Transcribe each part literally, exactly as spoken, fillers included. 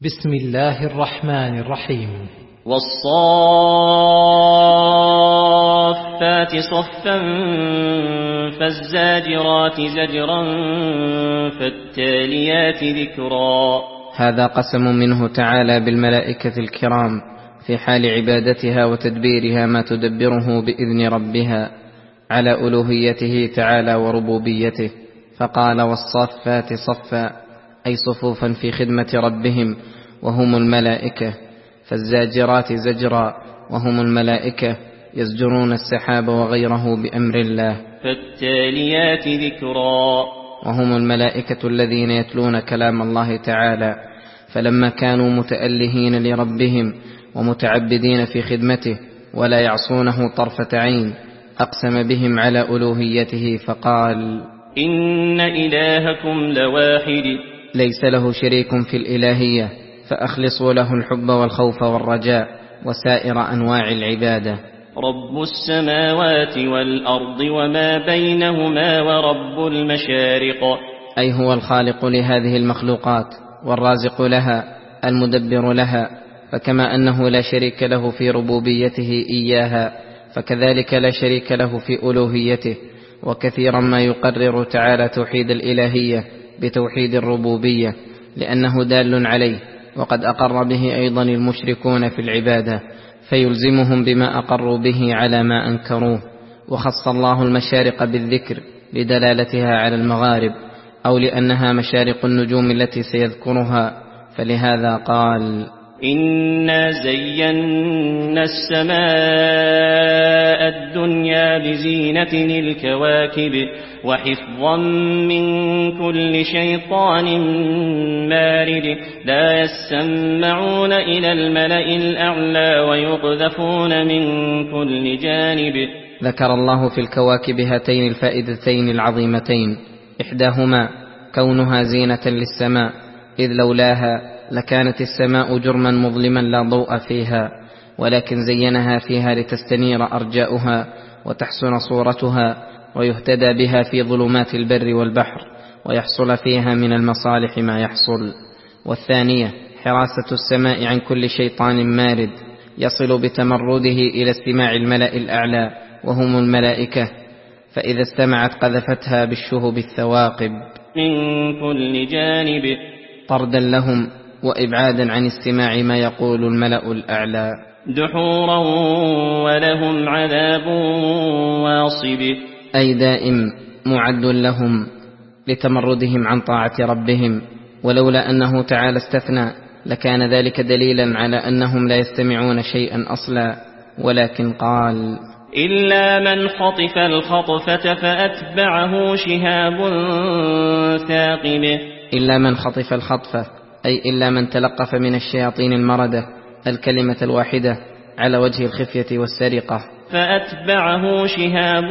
بسم الله الرحمن الرحيم. والصافات صفا فالزاجرات زجرا فالتاليات ذكرا. هذا قسم منه تعالى بالملائكة الكرام في حال عبادتها وتدبيرها ما تدبره بإذن ربها على ألوهيته تعالى وربوبيته، فقال والصافات صفا أي صفوفا في خدمة ربهم وهم الملائكة، فالزاجرات زجرا وهم الملائكة يزجرون السحاب وغيره بأمر الله، فالتاليات ذكرا وهم الملائكة الذين يتلون كلام الله تعالى. فلما كانوا متألهين لربهم ومتعبدين في خدمته ولا يعصونه طرفة عين أقسم بهم على ألوهيته فقال إن إلهكم لواحد ليس له شريك في الإلهية، فأخلصوا له الحب والخوف والرجاء وسائر أنواع العبادة. رب السماوات والأرض وما بينهما ورب المشارق، أي هو الخالق لهذه المخلوقات والرازق لها المدبر لها، فكما أنه لا شريك له في ربوبيته إياها فكذلك لا شريك له في ألوهيته. وكثيرا ما يقرر تعالى توحيد الإلهية بتوحيد الربوبية لأنه دال عليه، وقد أقر به أيضا المشركون في العبادة فيلزمهم بما أقروا به على ما أنكروه. وخص الله المشارق بالذكر لدلالتها على المغارب أو لأنها مشارق النجوم التي سيذكرها، فلهذا قال إنا زينا السماء الدنيا بزينة الكواكب وحفظا من كل شيطان مارد لا يسمعون إلى الملأ الأعلى ويقذفون من كل جانب. ذكر الله في الكواكب هاتين الفائدتين العظيمتين، إحداهما كونها زينة للسماء، إذ لولاها لكانت السماء جرما مظلما لا ضوء فيها، ولكن زينها فيها لتستنير أرجاؤها وتحسن صورتها ويهتدى بها في ظلمات البر والبحر ويحصل فيها من المصالح ما يحصل. والثانية حراسة السماء عن كل شيطان مارد يصل بتمرده إلى استماع الملأ الأعلى وهم الملائكة، فإذا استمعت قذفتها بالشهب الثواقب من كل جانب طردا لهم وإبعادا عن استماع ما يقول الملأ الأعلى دحورا ولهم عذاب واصب، أي دائم معد لهم لتمردهم عن طاعة ربهم. ولولا أنه تعالى استثنى لكان ذلك دليلا على أنهم لا يستمعون شيئا أصلا، ولكن قال إلا من خطف الخطفة فأتبعه شهاب ثاقب، إلا من خطف الخطفة أي إلا من تلقف من الشياطين المردة الكلمة الواحدة على وجه الخفية والسرقة، فأتبعه شهاب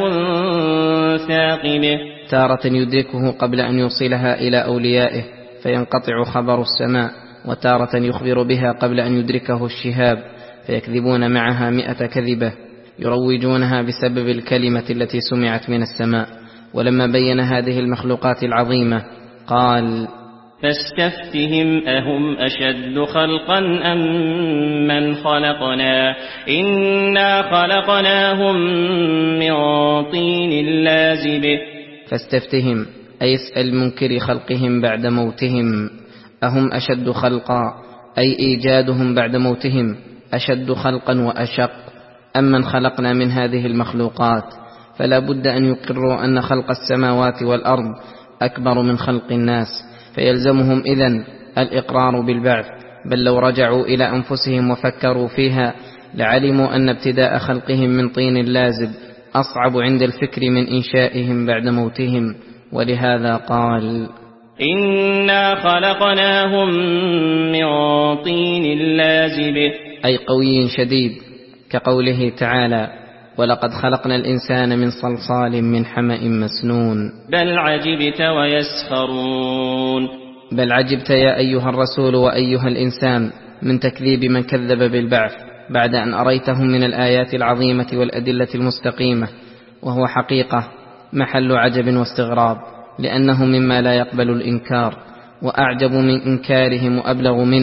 ثاقب، تارة يدركه قبل أن يوصلها إلى أوليائه فينقطع خبر السماء، وتارة يخبر بها قبل أن يدركه الشهاب فيكذبون معها مئة كذبة يروجونها بسبب الكلمة التي سمعت من السماء. ولما بين هذه المخلوقات العظيمة قال فاستفتهم أهم أشد خلقا أم من خلقنا إنا خلقناهم من طين لازب. فاستفتهم أي اسأل منكر خلقهم بعد موتهم، أهم أشد خلقا أي إيجادهم بعد موتهم أشد خلقا وأشق أم من خلقنا من هذه المخلوقات. فلا بد أن يقروا أن خلق السماوات والأرض أكبر من خلق الناس، فيلزمهم إذن الإقرار بالبعث، بل لو رجعوا إلى أنفسهم وفكروا فيها لعلموا أن ابتداء خلقهم من طين لازب أصعب عند الفكر من إنشائهم بعد موتهم. ولهذا قال إنا خلقناهم من طين لازب، أي قوي شديد، كقوله تعالى ولقد خلقنا الإنسان من صلصال من حمأ مسنون. بل عجبت ويسخرون، بل عجبت يا أيها الرسول وأيها الإنسان من تكذيب من كذب بالبعث بعد أن أريتهم من الآيات العظيمة والأدلة المستقيمة، وهو حقيقة محل عجب واستغراب، لأنه مما لا يقبل الإنكار، وأعجب من إنكارهم وأبلغ منه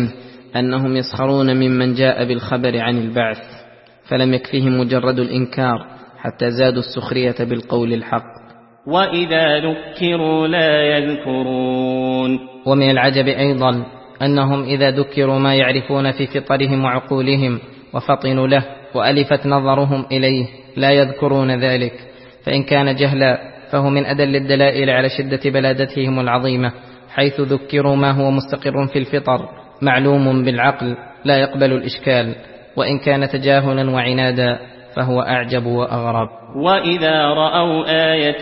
أنهم يسخرون ممن جاء بالخبر عن البعث، فلم يكفهم مجرد الإنكار حتى زادوا السخرية بالقول الحق. وإذا ذكروا لا يذكرون. ومن العجب أيضا أنهم إذا ذكروا ما يعرفون في فطرهم وعقولهم وفطنوا له وألفت نظرهم إليه لا يذكرون ذلك، فإن كان جهلا فهو من أدل الدلائل على شدة بلادتهم العظيمة، حيث ذكروا ما هو مستقر في الفطر معلوم بالعقل لا يقبل الإشكال، وإن كان تجاهلا وعنادا فهو أعجب وأغرب. وإذا رأوا آية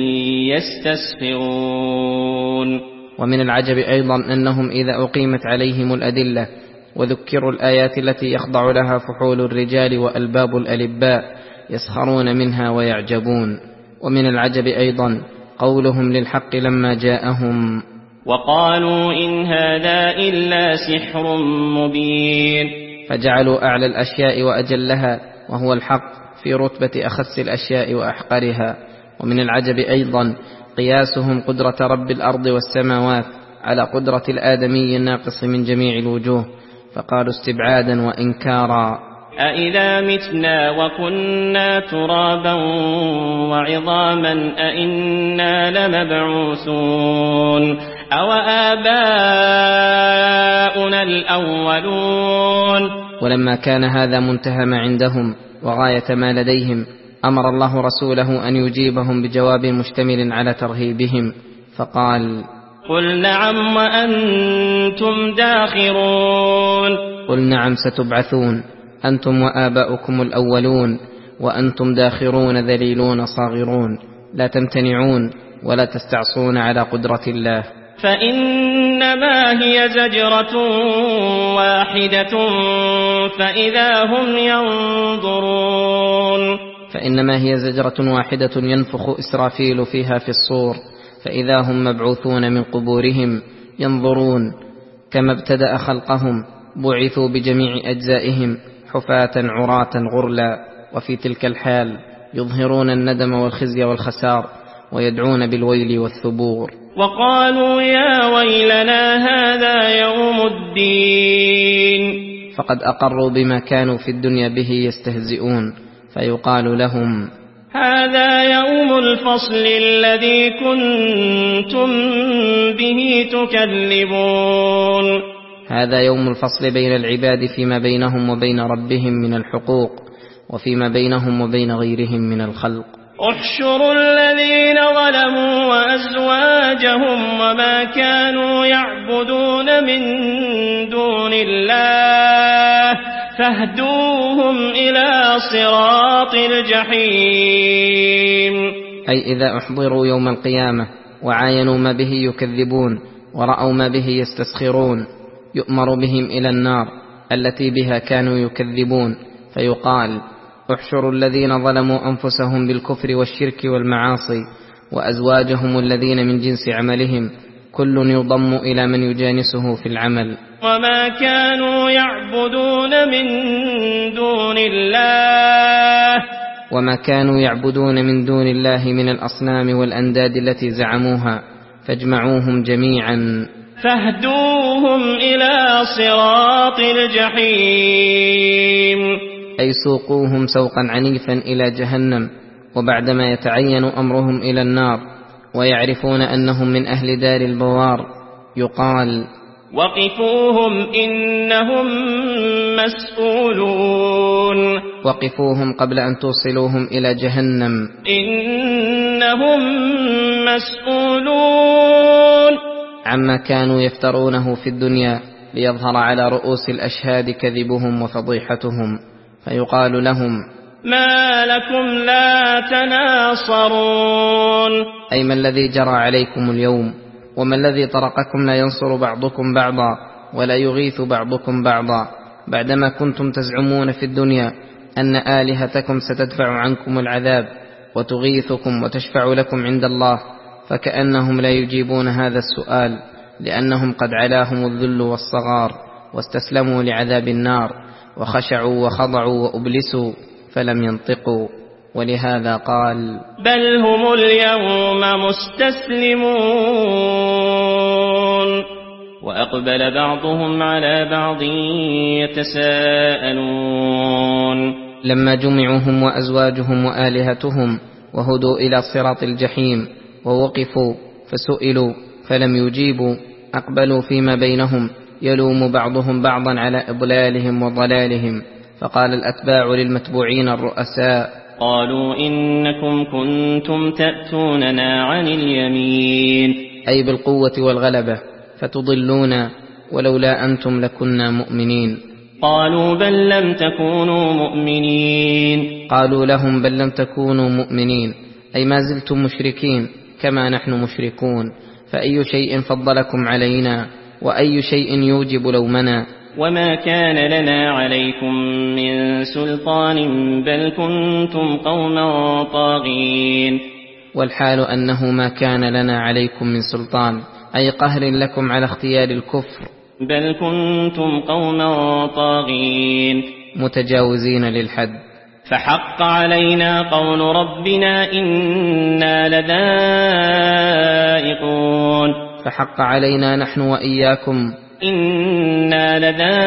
يستسخرون. ومن العجب أيضا أنهم إذا أقيمت عليهم الأدلة وذكروا الآيات التي يخضع لها فحول الرجال وألباب الألباء يسخرون منها ويعجبون. ومن العجب أيضا قولهم للحق لما جاءهم: وقالوا إن هذا إلا سحر مبين. فجعلوا أعلى الأشياء وأجلها وهو الحق في رتبة أخس الأشياء وأحقرها. ومن العجب أيضا قياسهم قدرة رب الأرض والسماوات على قدرة الآدمي الناقص من جميع الوجوه، فقالوا استبعادا وإنكارا: أإذا متنا وكنا ترابا وعظاما أإنا لمبعوثون أو آباؤنا الأولون. ولما كان هذا منتهى ما عندهم وغاية ما لديهم، أمر الله رسوله أن يجيبهم بجواب مشتمل على ترهيبهم، فقال: قل نعم وأنتم داخرون. قل نعم ستبعثون أنتم وآباؤكم الأولون، وأنتم داخرون ذليلون صاغرون، لا تمتنعون ولا تستعصون على قدرة الله. فإنما هي زجرة واحدة فإذا هم ينظرون. فإنما هي زجرة واحدة ينفخ إسرافيل فيها في الصور، فإذا هم مبعوثون من قبورهم ينظرون. كما ابتدأ خلقهم بعثوا بجميع أجزائهم حفاة عراة غرلا، وفي تلك الحال يظهرون الندم والخزي والخسار ويدعون بالويل والثبور. وقالوا يا ويلنا هذا يوم الدين. فقد أقروا بما كانوا في الدنيا به يستهزئون، فيقال لهم: هذا يوم الفصل الذي كنتم به تكذبون. هذا يوم الفصل بين العباد فيما بينهم وبين ربهم من الحقوق، وفيما بينهم وبين غيرهم من الخلق. احشروا الذين ظلموا وأزواجهم وما كانوا يعبدون من دون الله فاهدوهم إلى صراط الجحيم. أي إذا أحضروا يوم القيامة وعاينوا ما به يكذبون ورأوا ما به يستسخرون، يؤمر بهم إلى النار التي بها كانوا يكذبون، فيقال: احشروا الذين ظلموا أنفسهم بالكفر والشرك والمعاصي وأزواجهم الذين من جنس عملهم، كل يضم إلى من يجانسه في العمل. وما كانوا يعبدون من دون الله وما كانوا يعبدون من دون الله من الأصنام والأنداد التي زعموها، فاجمعوهم جميعا فاهدوهم إلى صراط الجحيم. أي سوقوهم سوقا عنيفا إلى جهنم، وبعدما يتعين أمرهم إلى النار ويعرفون أنهم من أهل دار البوار يقال: وقفوهم إنهم مسؤولون. وقفوهم قبل أن توصلوهم إلى جهنم إنهم مسؤولون عما كانوا يفترونه في الدنيا ليظهر على رؤوس الأشهاد كذبهم وفضيحتهم، فيقال لهم: ما لكم لا تناصرون. أي ما الذي جرى عليكم اليوم؟ وما الذي طرقكم لا ينصر بعضكم بعضا ولا يغيث بعضكم بعضا، بعدما كنتم تزعمون في الدنيا أن آلهتكم ستدفع عنكم العذاب وتغيثكم وتشفع لكم عند الله؟ فكأنهم لا يجيبون هذا السؤال، لأنهم قد علاهم الذل والصغار واستسلموا لعذاب النار وخشعوا وخضعوا وأبلسوا فلم ينطقوا. ولهذا قال: بل هم اليوم مستسلمون. وأقبل بعضهم على بعض يتساءلون لما جمعوا هم وأزواجهم وآلهتهم وهدوا إلى صراط الجحيم ووقفوا فسئلوا فلم يجيبوا أقبلوا فيما بينهم يلوم بعضهم بعضا على إضلالهم وضلالهم. فقال الأتباع للمتبوعين الرؤساء قالوا إنكم كنتم تأتوننا عن اليمين، أي بالقوة والغلبة، فتضلونا ولولا أنتم لكنا مؤمنين. قالوا بل لم تكونوا مؤمنين، قالوا لهم بل لم تكونوا مؤمنين، أي ما زلتم مشركين كما نحن مشركون، فأي شيء فضلكم علينا وأي شيء يوجب لومنا. وما كان لنا عليكم من سلطان بل كنتم قوما طاغين. والحال أنه ما كان لنا عليكم من سلطان، أي قهر لكم على اختيار الكفر، بل كنتم قوما طاغين متجاوزين للحد. فحق علينا قول ربنا إنا لذائقون، فحق علينا نحن وإياكم إنا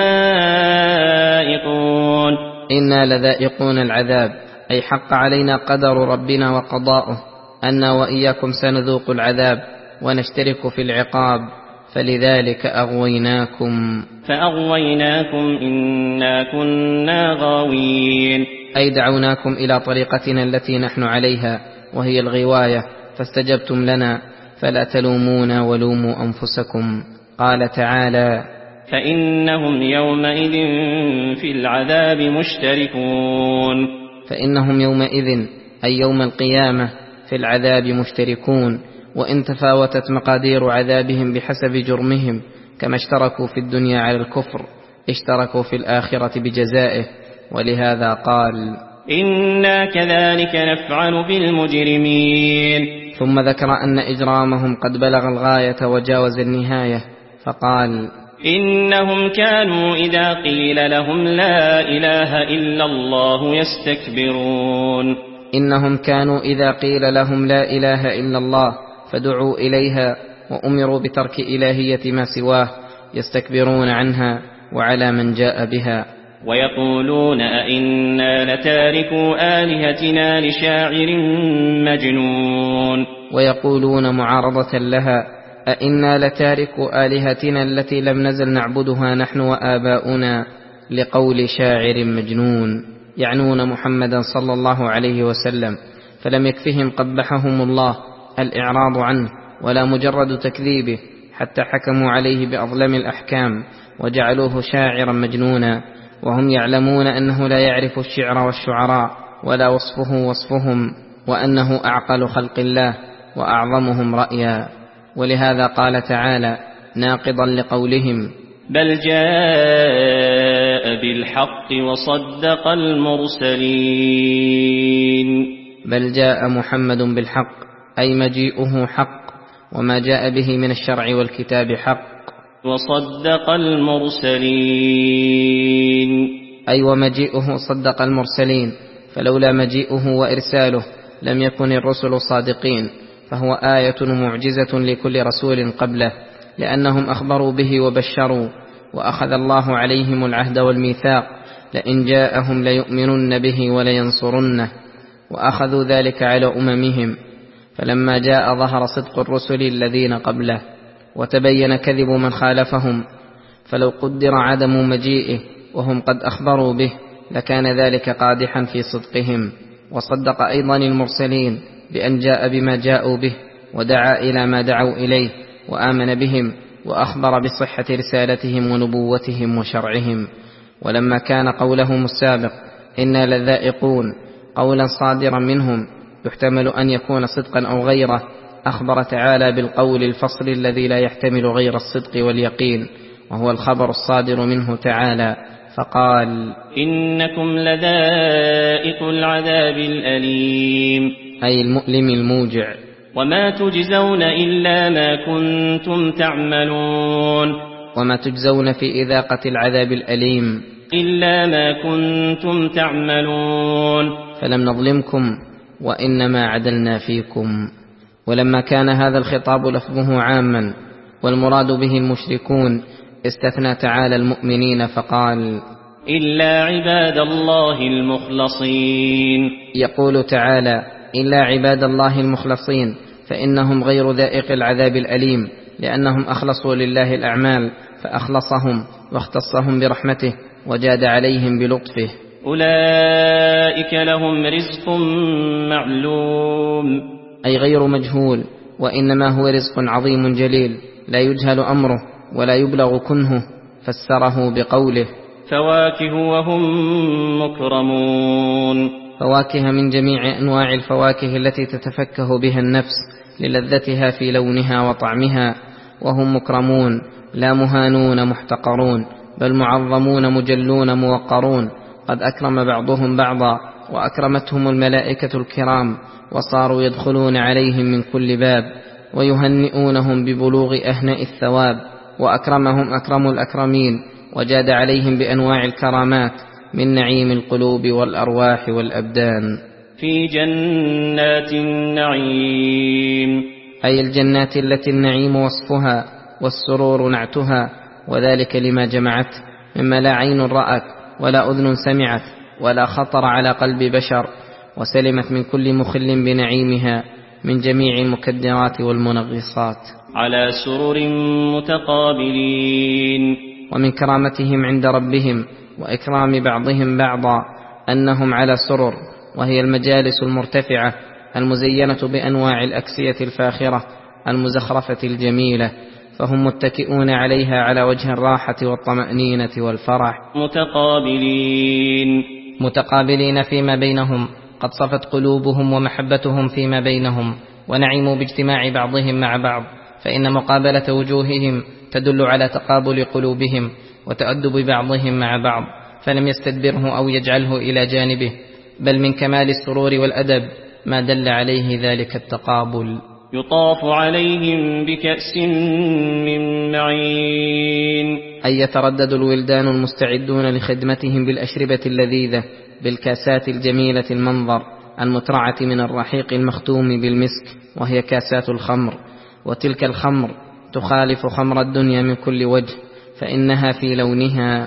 لذائقون، إنا لذائقون العذاب، أي حق علينا قدر ربنا وقضاؤه أنا وإياكم سنذوق العذاب ونشترك في العقاب، فلذلك أغويناكم فأغويناكم إنا كنا غاوين، أي دعوناكم إلى طريقتنا التي نحن عليها وهي الغواية فاستجبتم لنا، فلا تلومونا ولوموا أنفسكم. قال تعالى فإنهم يومئذ في العذاب مشتركون، فإنهم يومئذ أي يوم القيامة في العذاب مشتركون، وإن تفاوتت مقادير عذابهم بحسب جرمهم كما اشتركوا في الدنيا على الكفر اشتركوا في الآخرة بجزائه، ولهذا قال إنا كذلك نفعل بالمجرمين. ثم ذكر أن إجرامهم قد بلغ الغاية وجاوز النهاية فقال إنهم كانوا إذا قيل لهم لا إله إلا الله يستكبرون، إنهم كانوا إذا قيل لهم لا إله إلا الله فدعوا إليها وأمروا بترك إلهية ما سواه يستكبرون عنها وعلى من جاء بها. ويقولون أئنا لتاركوا آلهتنا لشاعر مجنون، ويقولون معارضة لها أئنا لتاركوا آلهتنا التي لم نزل نعبدها نحن وآباؤنا لقول شاعر مجنون، يعنون محمدا صلى الله عليه وسلم، فلم يكفهم قبحهم الله الإعراض عنه ولا مجرد تكذيبه، حتى حكموا عليه بأظلم الأحكام وجعلوه شاعرا مجنونا، وهم يعلمون أنه لا يعرف الشعر والشعراء ولا وصفه وصفهم، وأنه أعقل خلق الله وأعظمهم رأيا. ولهذا قال تعالى ناقضا لقولهم بل جاء بالحق وصدق المرسلين، بل جاء محمد بالحق أي مجيئه حق، وما جاء به من الشرع والكتاب حق، وصدق المرسلين أي ومجيئه صدق المرسلين، فلولا مجيئه وإرساله لم يكن الرسل صادقين، فهو آية معجزة لكل رسول قبله، لأنهم أخبروا به وبشروا، وأخذ الله عليهم العهد والميثاق لئن جاءهم ليؤمنن به ولينصرنه، وأخذوا ذلك على أممهم، فلما جاء ظهر صدق الرسل الذين قبله وتبين كذب من خالفهم، فلو قدر عدم مجيئه وهم قد أخبروا به لكان ذلك قادحا في صدقهم. وصدق أيضا المرسلين بأن جاء بما جاءوا به ودعا إلى ما دعوا إليه وآمن بهم وأخبر بصحة رسالتهم ونبوتهم وشرعهم. ولما كان قولهم السابق إنا لذائقون قولا صادرا منهم يحتمل أن يكون صدقا أو غيره، أخبر تعالى بالقول الفصل الذي لا يحتمل غير الصدق واليقين، وهو الخبر الصادر منه تعالى، فقال إنكم لذائق العذاب الأليم، أي المؤلم الموجع، وما تجزون إلا ما كنتم تعملون، وما تجزون في إذاقة العذاب الأليم إلا ما كنتم تعملون، فلم نظلمكم وإنما عدلنا فيكم. ولما كان هذا الخطاب لفظه عاما والمراد به المشركون. استثنى تعالى المؤمنين فقال: إلا عباد الله المخلصين. يقول تعالى: إلا عباد الله المخلصين، فإنهم غير ذائق العذاب الأليم، لأنهم أخلصوا لله الأعمال فأخلصهم واختصهم برحمته وجاد عليهم بلطفه. أولئك لهم رزق معلوم، أي غير مجهول، وإنما هو رزق عظيم جليل لا يجهل أمره ولا يبلغ كنهه. فسره بقوله: فواكه وهم مكرمون. فواكه من جميع أنواع الفواكه التي تتفكه بها النفس للذتها في لونها وطعمها، وهم مكرمون لا مهانون محتقرون، بل معظمون مجلون موقرون. قد أكرم بعضهم بعضا وأكرمتهم الملائكة الكرام، وصاروا يدخلون عليهم من كل باب ويهنئونهم ببلوغ أهنئ الثواب. وأكرمهم أكرم الأكرمين، وجاد عليهم بأنواع الكرامات من نعيم القلوب والأرواح والأبدان. في جنات النعيم، أي الجنات التي النعيم وصفها والسرور نعتها، وذلك لما جمعت مما لا عين رأت ولا أذن سمعت ولا خطر على قلب بشر، وسلمت من كل مخل بنعيمها من جميع المكدرات والمنغصات. على سرر متقابلين. ومن كرامتهم عند ربهم وإكرام بعضهم بعضا أنهم على سرر، وهي المجالس المرتفعة المزينة بأنواع الأكسية الفاخرة المزخرفة الجميلة، فهم متكئون عليها على وجه الراحة والطمأنينة والفرح. متقابلين، متقابلين فيما بينهم، قد صفت قلوبهم ومحبتهم فيما بينهم، ونعموا باجتماع بعضهم مع بعض، فإن مقابلة وجوههم تدل على تقابل قلوبهم وتأدب بعضهم مع بعض، فلم يستدبره أو يجعله إلى جانبه، بل من كمال السرور والأدب ما دل عليه ذلك التقابل. يطاف عليهم بكأس من معين، أي يتردد الولدان المستعدون لخدمتهم بالأشربة اللذيذة بالكاسات الجميلة المنظر المترعة من الرحيق المختوم بالمسك، وهي كاسات الخمر. وتلك الخمر تخالف خمر الدنيا من كل وجه، فإنها في لونها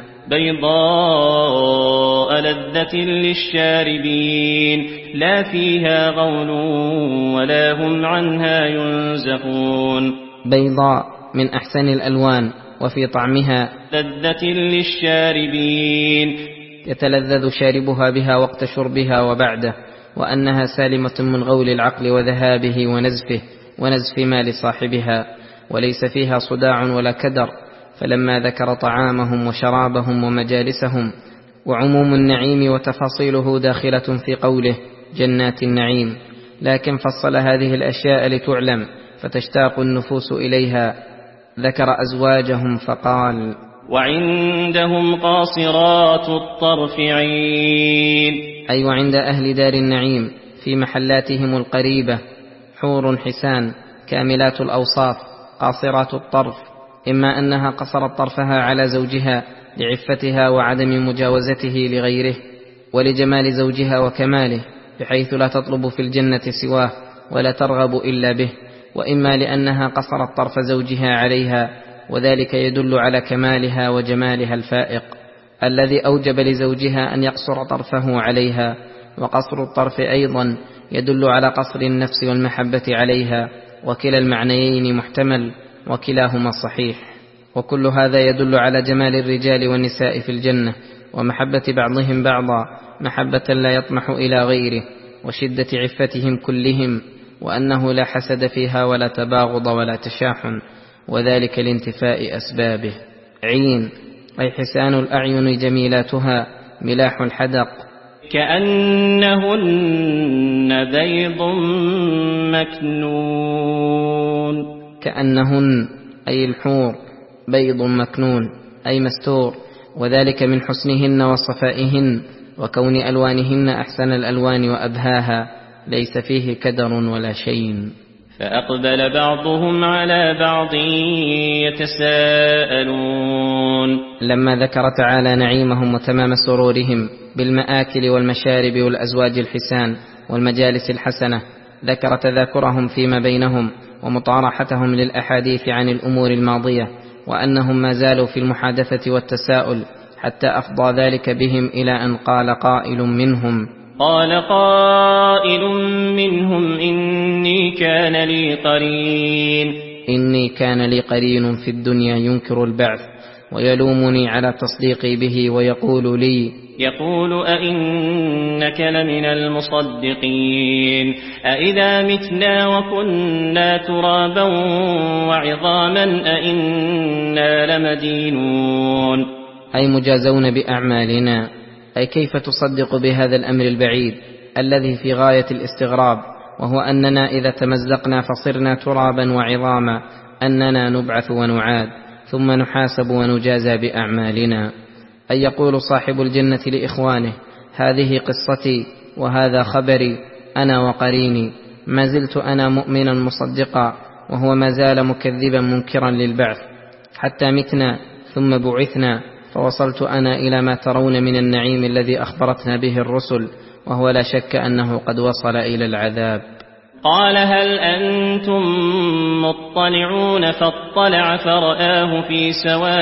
بيضاء لذة للشاربين، لا فيها غول ولا هم عنها ينزفون. بيضاء من أحسن الألوان، وفي طعمها لذة للشاربين، يتلذذ شاربها بها وقت شربها وبعده، وأنها سالمة من غول العقل وذهابه ونزفه ونزف مال صاحبها، وليس فيها صداع ولا كدر. فلما ذكر طعامهم وشرابهم ومجالسهم وعموم النعيم وتفاصيله داخلة في قوله جنات النعيم، لكن فصل هذه الأشياء لتعلم فتشتاق النفوس إليها. ذكر أزواجهم فقال: وعندهم قاصرات الطرف عين، أي وعند أهل دار النعيم في محلاتهم القريبة حور حسان كاملات الأوصاف قاصرات الطرف، إما أنها قصرت طرفها على زوجها لعفتها وعدم مجاوزته لغيره ولجمال زوجها وكماله، بحيث لا تطلب في الجنة سواه ولا ترغب إلا به، وإما لأنها قصرت طرف زوجها عليها، وذلك يدل على كمالها وجمالها الفائق الذي أوجب لزوجها أن يقصر طرفه عليها. وقصر الطرف أيضا يدل على قصر النفس والمحبة عليها، وكلا المعنيين محتمل وكلاهما صحيح. وكل هذا يدل على جمال الرجال والنساء في الجنة، ومحبة بعضهم بعضا محبة لا يطمح إلى غيره، وشدة عفتهم كلهم، وأنه لا حسد فيها ولا تباغض ولا تشاحن، وذلك لانتفاء أسبابه. عين أي حسان الأعين جميلاتها ملاح الحدق، كأنهن بيض مكنون. كأنهن أي الحور بيض مكنون أي مستور، وذلك من حسنهن وصفائهن وكون ألوانهن أحسن الألوان وأبهاها، ليس فيه كدر ولا شيء. فأقبل بعضهم على بعض يتساءلون. لما ذكر تعالى نعيمهم وتمام سرورهم بالمآكل والمشارب والأزواج الحسان والمجالس الحسنة، ذكر تذاكرهم فيما بينهم ومطارحتهم للأحاديث عن الأمور الماضية، وأنهم ما زالوا في المحادثة والتساؤل، حتى أفضى ذلك بهم إلى أن قال قائل منهم قال قائل منهم إني كان لي قرين إني كان لي قرين في الدنيا ينكر البعث ويلومني على تصديقي به، ويقول لي يقول أئنك لمن المصدقين أئذا متنا وكنا ترابا وعظاما أئنا لمدينون، أي مجازون بأعمالنا. أي كيف تصدق بهذا الأمر البعيد الذي في غاية الاستغراب، وهو أننا إذا تمزقنا فصرنا ترابا وعظاما أننا نبعث ونعاد ثم نحاسب ونجازى بأعمالنا. أي يقول صاحب الجنة لإخوانه هذه قصتي وهذا خبري أنا وقريني، ما زلت أنا مؤمنا مصدقا وهو ما زال مكذبا منكرا للبعث، حتى متنا ثم بعثنا، فوصلت أنا إلى ما ترون من النعيم الذي أخبرتنا به الرسل، وهو لا شك أنه قد وصل إلى العذاب. قال هل أنتم مطلعون فاطلع فرآه في سواء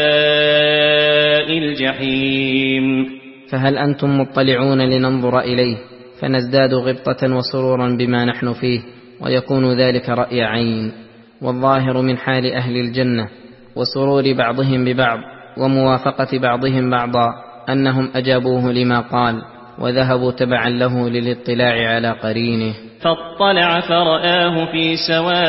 الجحيم. فهل أنتم مطلعون لننظر إليه فنزداد غبطة وسرورا بما نحن فيه، ويكون ذلك رأي عين. والظاهر من حال أهل الجنة وسرور بعضهم ببعض وموافقة بعضهم بعضا أنهم أجابوه لما قال وذهبوا تبعا له للاطلاع على قرينه. فاطلع فرآه في سواء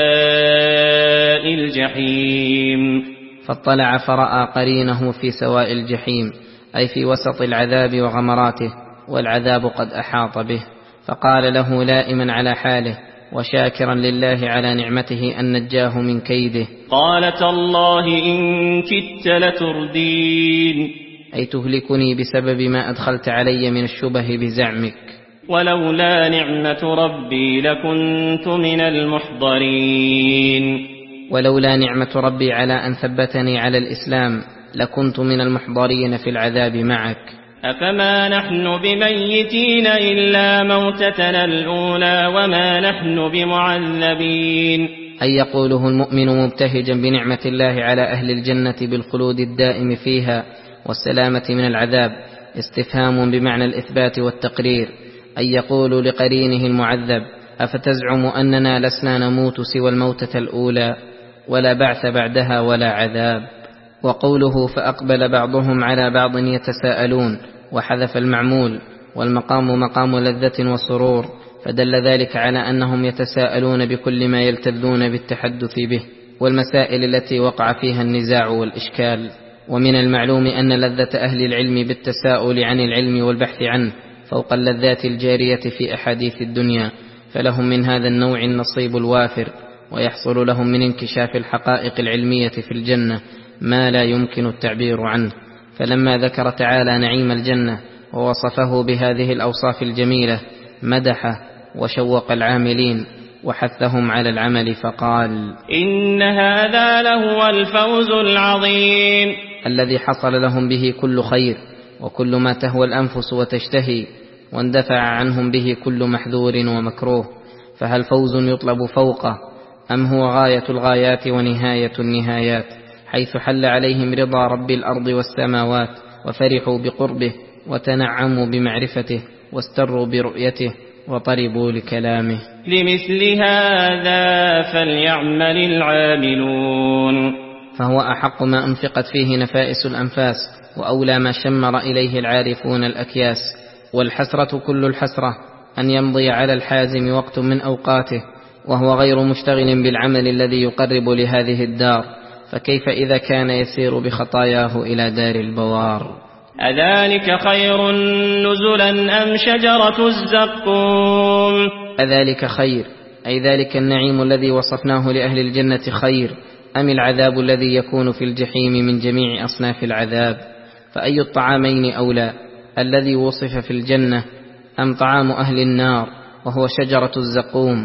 الجحيم. فاطلع فرأى قرينه في سواء الجحيم، أي في وسط العذاب وغمراته، والعذاب قد أحاط به، فقال له لائما على حاله وشاكرا لله على نعمته أن نجاه من كيده. قال تالله إن كدت لتردين. أي تهلكني بسبب ما أدخلت علي من الشبه بزعمك. ولولا نعمة ربي لكنت من المحضرين. ولولا نعمة ربي على أن ثبتني على الإسلام لكنت من المحضرين في العذاب معك. أفما نحن بميتين إلا موتتنا الأولى وما نحن بمعذبين. أي يقوله المؤمن مبتهجا بنعمة الله على أهل الجنة بالخلود الدائم فيها والسلامة من العذاب، استفهام بمعنى الإثبات والتقرير. أي يقول لقرينه المعذب أفتزعم أننا لسنا نموت سوى الموتة الأولى ولا بعث بعدها ولا عذاب. وقوله فأقبل بعضهم على بعض يتساءلون وحذف المعمول، والمقام مقام لذة وسرور، فدل ذلك على أنهم يتساءلون بكل ما يلتذون بالتحدث به والمسائل التي وقع فيها النزاع والإشكال. ومن المعلوم أن لذة أهل العلم بالتساؤل عن العلم والبحث عنه فوق اللذات الجارية في أحاديث الدنيا، فلهم من هذا النوع النصيب الوافر، ويحصل لهم من انكشاف الحقائق العلمية في الجنة ما لا يمكن التعبير عنه. فلما ذكر تعالى نعيم الجنة ووصفه بهذه الأوصاف الجميلة مدحه وشوق العاملين وحثهم على العمل، فقال إن هذا لهو الفوز العظيم الذي حصل لهم به كل خير وكل ما تهوى الأنفس وتشتهي، واندفع عنهم به كل محذور ومكروه. فهل فوز يطلب فوقه أم هو غاية الغايات ونهاية النهايات، حيث حل عليهم رضا رب الأرض والسماوات وفرحوا بقربه وتنعموا بمعرفته واستروا برؤيته وطربوا لكلامه. لمثل هذا فليعمل العاملون. فهو أحق ما أنفقت فيه نفائس الأنفاس، وأولى ما شمر إليه العارفون الأكياس. والحسرة كل الحسرة أن يمضي على الحازم وقت من أوقاته وهو غير مشتغل بالعمل الذي يقرب لهذه الدار، فكيف إذا كان يسير بخطاياه إلى دار البوار. أذلك خير نزلا أم شجرة الزقوم. أذلك خير، أي ذلك النعيم الذي وصفناه لأهل الجنة خير، أم العذاب الذي يكون في الجحيم من جميع أصناف العذاب؟ فأي الطعامين أولى، الذي وصف في الجنة أم طعام أهل النار وهو شجرة الزقوم؟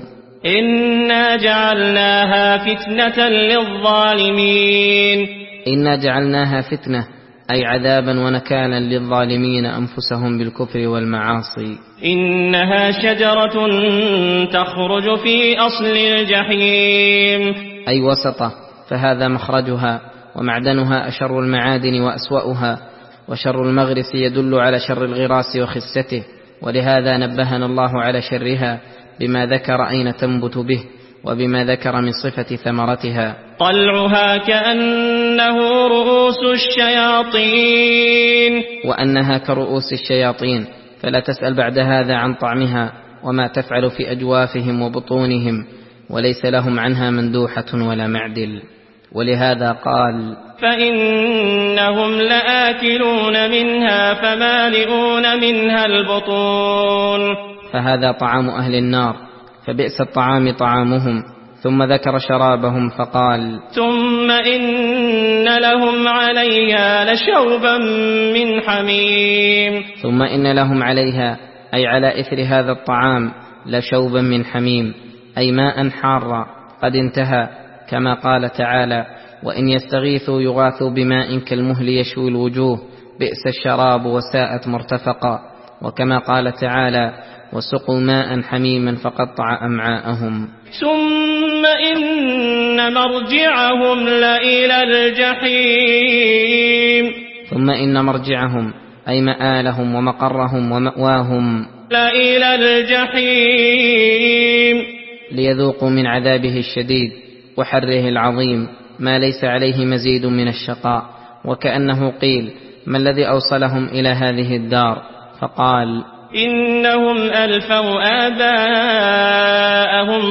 إنا جعلناها فتنة للظالمين. إنا جعلناها فتنة، أي عذابا ونكالا للظالمين أنفسهم بالكفر والمعاصي. إنها شجرة تخرج في أصل الجحيم، أي وسطة، فهذا مخرجها، ومعدنها أشر المعادن وأسوأها، وشر المغرس يدل على شر الغراس وخسته، ولهذا نبهنا الله على شرها بما ذكر أين تنبت به، وبما ذكر من صفة ثمرتها. طلعها كأنه رؤوس الشياطين، وأنها كرؤوس الشياطين، فلا تسأل بعد هذا عن طعمها وما تفعل في أجوافهم وبطونهم، وليس لهم عنها مندوحة ولا معدل. ولهذا قال: فإنهم لآكلون منها فمالئون منها البطون. فهذا طعام أهل النار، فبئس الطعام طعامهم. ثم ذكر شرابهم فقال: ثم إن لهم عليها لشوبا من حميم. ثم إن لهم عليها، أي على إثر هذا الطعام، لشوبا من حميم، أي ماء حارا قد انتهى، كما قال تعالى: وإن يستغيثوا يغاثوا بماء كالمهل يشوي الوجوه بئس الشراب وساءت مرتفقا. وكما قال تعالى: وسقوا ماء حميما فقطع أمعاءهم. ثم إن مرجعهم لإلى الجحيم. ثم إن مرجعهم، أي مآلهم ومقرهم ومأواهم، لإلى الجحيم، ليذوقوا من عذابه الشديد وحره العظيم ما ليس عليه مزيد من الشقاء. وكأنه قيل: ما الذي أوصلهم إلى هذه الدار؟ فقال: إنهم ألفوا آباءهم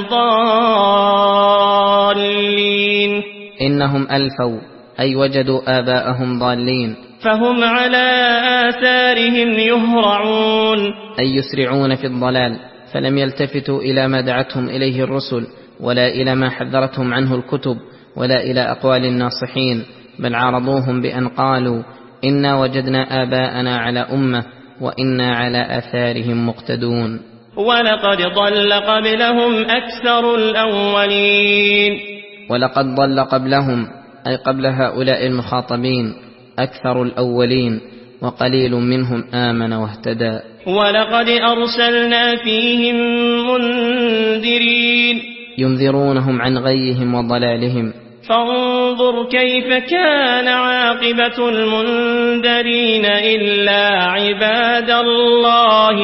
ضالين. إنهم ألفوا، أي وجدوا آباءهم ضالين، فهم على آثارهم يهرعون، أي يسرعون في الضلال، فلم يلتفتوا إلى ما دعتهم إليه الرسل، ولا إلى ما حذرتهم عنه الكتب، ولا إلى أقوال الناصحين، بل عارضوهم بأن قالوا: إنا وجدنا آباءنا على أمة وإنا على آثارهم مقتدون. ولقد ضل قبلهم أكثر الأولين. ولقد ضل قبلهم، أي قبل هؤلاء المخاطبين، أكثر الأولين، وقليل منهم آمن واهتدى. ولقد أرسلنا فيهم منذرين، ينذرونهم عن غيهم وضلالهم. فانظر كيف كان عاقبة المنذرين إلا عباد الله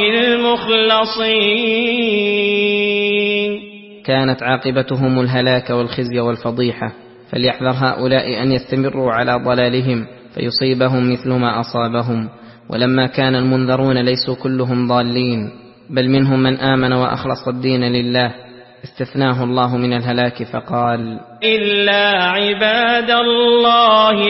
المخلصين. كانت عاقبتهم الهلاك والخزي والفضيحة، فليحذر هؤلاء أن يستمروا على ضلالهم فيصيبهم مثل ما أصابهم. ولما كان المنذرون ليسوا كلهم ضالين، بل منهم من آمن وأخلص الدين لله، استثناه الله من الهلاك فقال: إلا عباد الله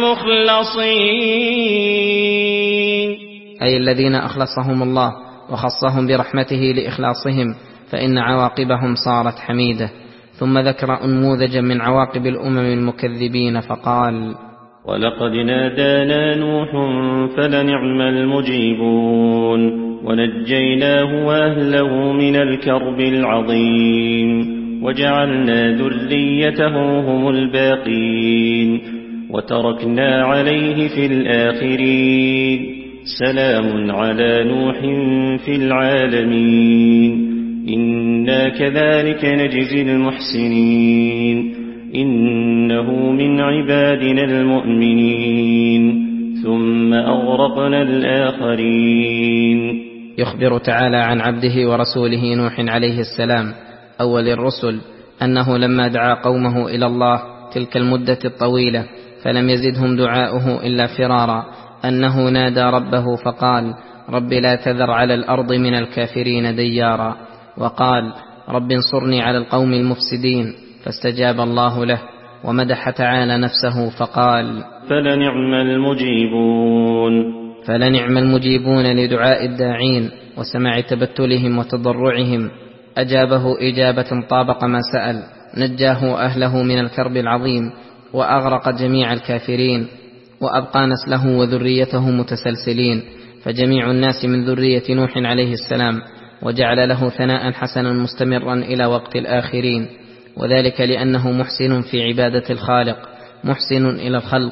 المخلصين، أي الذين أخلصهم الله وخصهم برحمته لإخلاصهم، فإن عواقبهم صارت حميدة. ثم ذكر أنموذجا من عواقب الأمم المكذبين فقال: ولقد نادانا نوح فلنعم المجيبون ونجيناه وأهله من الكرب العظيم وجعلنا ذريته هم الباقين وتركنا عليه في الآخرين سلام على نوح في العالمين إنا كذلك نجزي المحسنين إنه من عبادنا المؤمنين ثم أغرقنا الآخرين. يخبر تعالى عن عبده ورسوله نوح عليه السلام أول الرسل أنه لما دعا قومه إلى الله تلك المدة الطويلة فلم يزدهم دعاؤه إلا فرارا، أنه نادى ربه فقال: رب لا تذر على الأرض من الكافرين ديارا، وقال: رب انصرني على القوم المفسدين، فاستجاب الله له. ومدح تعالى نفسه فقال: فلنعم المجيبون فلنعم المجيبون لدعاء الداعين وسماع تبتلهم وتضرعهم. أجابه إجابة طابق ما سأل، نجاه أهله من الكرب العظيم وأغرق جميع الكافرين، وأبقى نسله وذريته متسلسلين، فجميع الناس من ذرية نوح عليه السلام، وجعل له ثناء حسنا مستمرا إلى وقت الآخرين، وذلك لأنه محسن في عبادة الخالق، محسن إلى الخلق،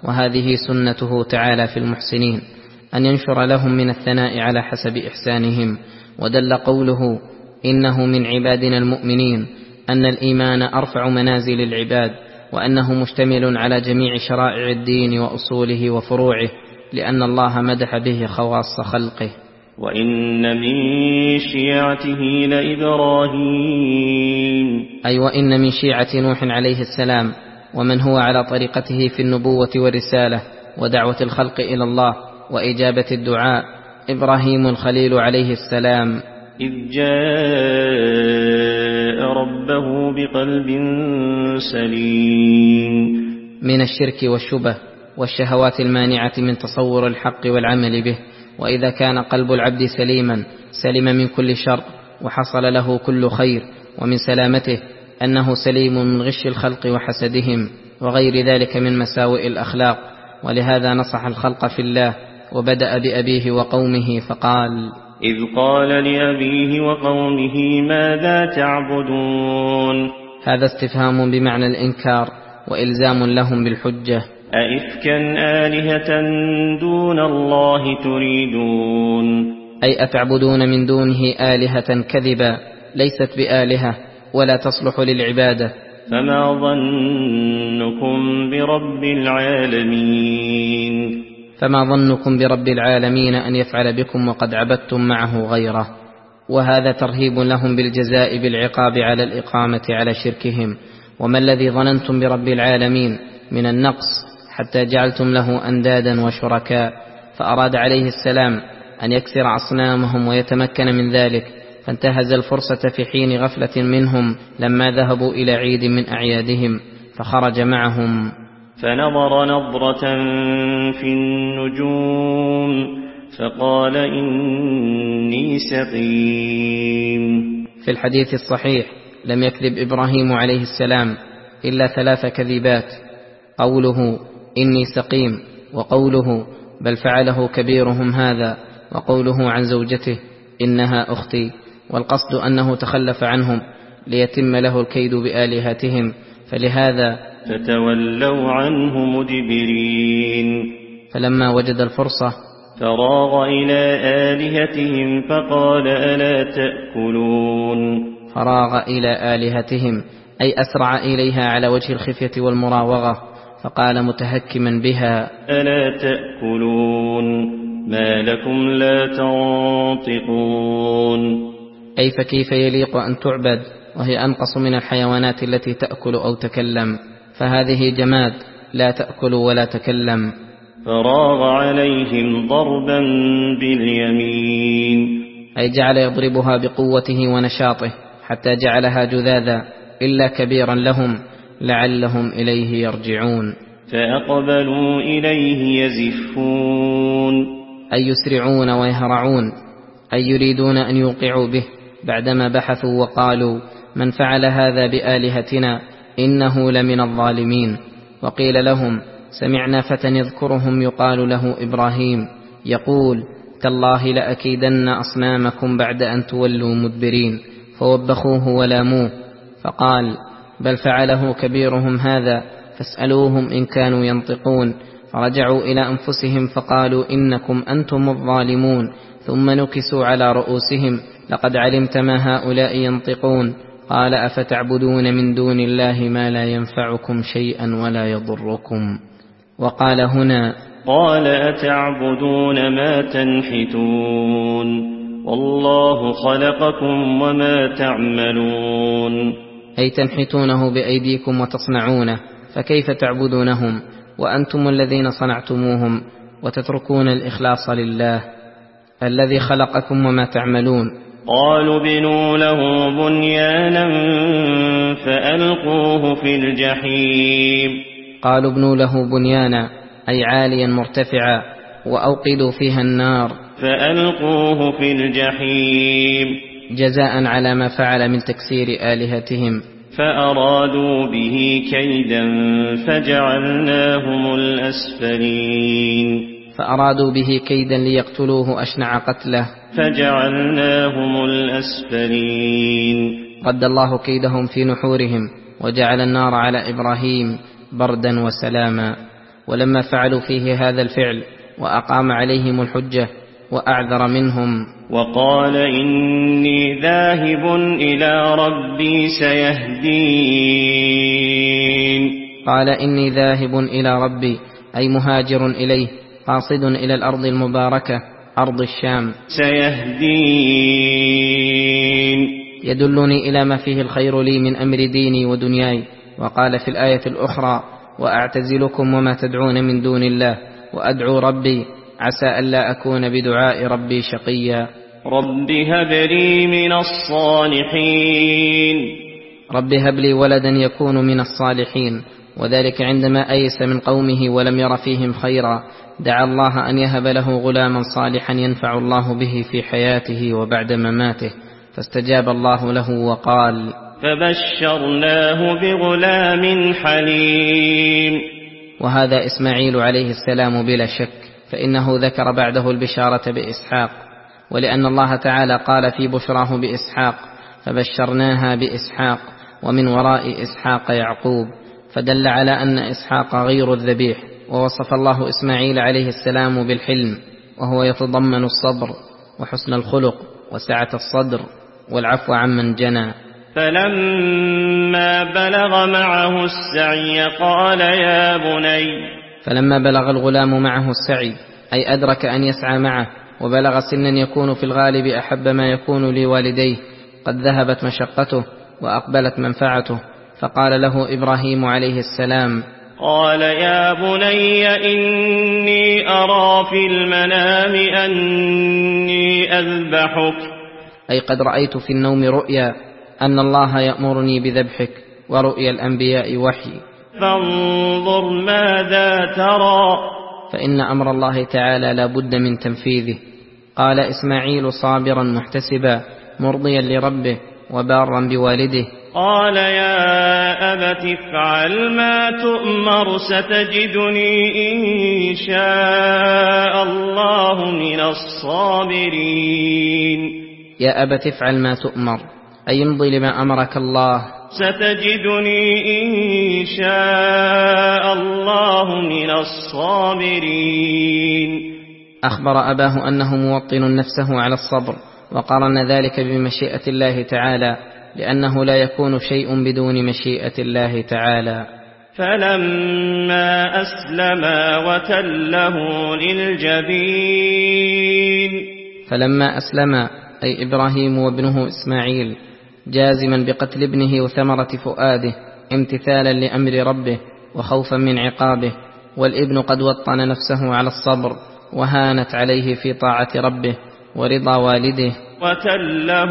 وهذه سنته تعالى في المحسنين أن ينشر لهم من الثناء على حسب إحسانهم. ودل قوله إنه من عبادنا المؤمنين أن الإيمان أرفع منازل العباد، وأنه مشتمل على جميع شرائع الدين وأصوله وفروعه، لأن الله مدح به خواص خلقه. وإن من شيعته لإبراهيم، أي وإن من شيعة نوح عليه السلام ومن هو على طريقته في النبوة والرسالة ودعوة الخلق إلى الله وإجابة الدعاء إبراهيم الخليل عليه السلام، إذ جاء ربه بقلب سليم من الشرك والشبه والشهوات المانعة من تصور الحق والعمل به. وإذا كان قلب العبد سليما سلم من كل شر وحصل له كل خير، ومن سلامته أنه سليم من غش الخلق وحسدهم وغير ذلك من مساوئ الأخلاق. ولهذا نصح الخلق في الله وبدأ بأبيه وقومه فقال: إذ قال لأبيه وقومه ماذا تعبدون. هذا استفهام بمعنى الإنكار وإلزام لهم بالحجة. أئفكا آلهة دون الله تريدون، أي أتعبدون من دونه آلهة كذبا ليست بآلهة ولا تصلح للعبادة. فما ظنكم برب العالمين، فما ظنكم برب العالمين أن يفعل بكم وقد عبدتم معه غيره. وهذا ترهيب لهم بالجزاء بالعقاب على الإقامة على شركهم. وما الذي ظننتم برب العالمين من النقص حتى جعلتم له أندادا وشركاء؟ فأراد عليه السلام أن يكسر أصنامهم ويتمكن من ذلك، فانتهز الفرصة في حين غفلة منهم لما ذهبوا إلى عيد من أعيادهم فخرج معهم، فنظر نظرة في النجوم فقال إني سقيم. في الحديث الصحيح لم يكذب إبراهيم عليه السلام إلا ثلاث كذبات: قوله إني سقيم، وقوله بل فعله كبيرهم هذا، وقوله عن زوجته إنها أختي. والقصد أنه تخلف عنهم ليتم له الكيد بآلهتهم، فلهذا فتولوا عنه مدبرين. فلما وجد الفرصة فراغ إلى آلهتهم فقال ألا تأكلون. فراغ إلى آلهتهم أي أسرع إليها على وجه الخفية والمراوغة، فقال متهكما بها: ألا تأكلون ما لكم لا تنطقون. أي فكيف يليق أن تعبد وهي أنقص من الحيوانات التي تأكل أو تكلم، فهذه جماد لا تأكل ولا تكلم. فراغ عليهم ضربا باليمين، أي جعل يضربها بقوته ونشاطه حتى جعلها جذاذا إلا كبيرا لهم لعلهم إليه يرجعون. فأقبلوا إليه يزفون، أي يسرعون ويهرعون، أي يريدون أن يوقعوا به بعدما بحثوا وقالوا: من فعل هذا بآلهتنا إنه لمن الظالمين. وقيل لهم: سمعنا فتى يذكرهم يقال له إبراهيم يقول: تالله لأكيدن أصنامكم بعد أن تولوا مدبرين. فوبخوه ولاموه، فقال: بل فعله كبيرهم هذا فاسألوهم إن كانوا ينطقون. فرجعوا إلى أنفسهم فقالوا: إنكم أنتم الظالمون. ثم نكسوا على رؤوسهم: لقد علمت ما هؤلاء ينطقون. قال: أفتعبدون من دون الله ما لا ينفعكم شيئا ولا يضركم. وقال هنا: قال أتعبدون ما تنحتون والله خلقكم وما تعملون. أي تنحتونه بأيديكم وتصنعونه، فكيف تعبدونهم وأنتم الذين صنعتموهم وتتركون الإخلاص لله الذي خلقكم وما تعملون. قالوا بنوا له بنيانا فألقوه في الجحيم. قالوا ابنوا له بنيانا أي عاليا مرتفعا وأوقدوا فيها النار فألقوه في الجحيم جزاء على ما فعل من تكسير آلهتهم. فأرادوا به كيدا فجعلناهم الأسفلين. فأرادوا به كيدا ليقتلوه أشنع قتله فجعلناهم الأسفلين. رد الله كيدهم في نحورهم وجعل النار على إبراهيم بردا وسلاما. ولما فعلوا فيه هذا الفعل وأقام عليهم الحجة وأعذر منهم وقال إني ذاهب إلى ربي سيهدين. قال إني ذاهب إلى ربي أي مهاجر إليه قاصد إلى الأرض المباركة أرض الشام سيهدين يدلني إلى ما فيه الخير لي من أمر ديني ودنياي. وقال في الآية الأخرى وأعتزلكم وما تدعون من دون الله وأدعو ربي عسى ألا أكون بدعاء ربي شقيا. رب هب لي من الصالحين. رب هب لي ولدا يكون من الصالحين، وذلك عندما أيس من قومه ولم ير فيهم خيرا دعا الله أن يهب له غلاما صالحا ينفع الله به في حياته وبعد مماته، فاستجاب الله له وقال فبشرناه بغلام حليم. وهذا إسماعيل عليه السلام بلا شك، فإنه ذكر بعده البشارة بإسحاق، ولأن الله تعالى قال في بشراه بإسحاق فبشرناها بإسحاق ومن وراء إسحاق يعقوب، فدل على أن إسحاق غير الذبيح. ووصف الله إسماعيل عليه السلام بالحلم، وهو يتضمن الصبر وحسن الخلق وسعة الصدر والعفو عمن جنى. فلما بلغ معه السعي قال يا بني. فلما بلغ الغلام معه السعي أي أدرك أن يسعى معه، وبلغ سنا يكون في الغالب أحب ما يكون لوالديه، قد ذهبت مشقته وأقبلت منفعته، فقال له إبراهيم عليه السلام قال يا بني إني أرى في المنام أني أذبحك. أي قد رأيت في النوم رؤيا أن الله يأمرني بذبحك، ورؤيا الأنبياء وحي، فانظر ماذا ترى. فإن أمر الله تعالى لا بد من تنفيذه. قال إسماعيل صابرا محتسبا مرضيا لربه وبارا بوالده قال يا أبت افعل ما تؤمر ستجدني إن شاء الله من الصابرين. يا أبت افعل ما تؤمر أي امضي لما أمرك الله، ستجدني إن شاء الله من الصابرين. أخبر أباه أنه موطن نفسه على الصبر، وقارن ذلك بمشيئة الله تعالى، لأنه لا يكون شيء بدون مشيئة الله تعالى. فلما أسلما وتله للجبين. فلما أسلما أي إبراهيم وابنه إسماعيل جازما بقتل ابنه وثمرة فؤاده امتثالا لأمر ربه وخوفا من عقابه، والابن قد وطن نفسه على الصبر وهانت عليه في طاعة ربه ورضا والده. وتله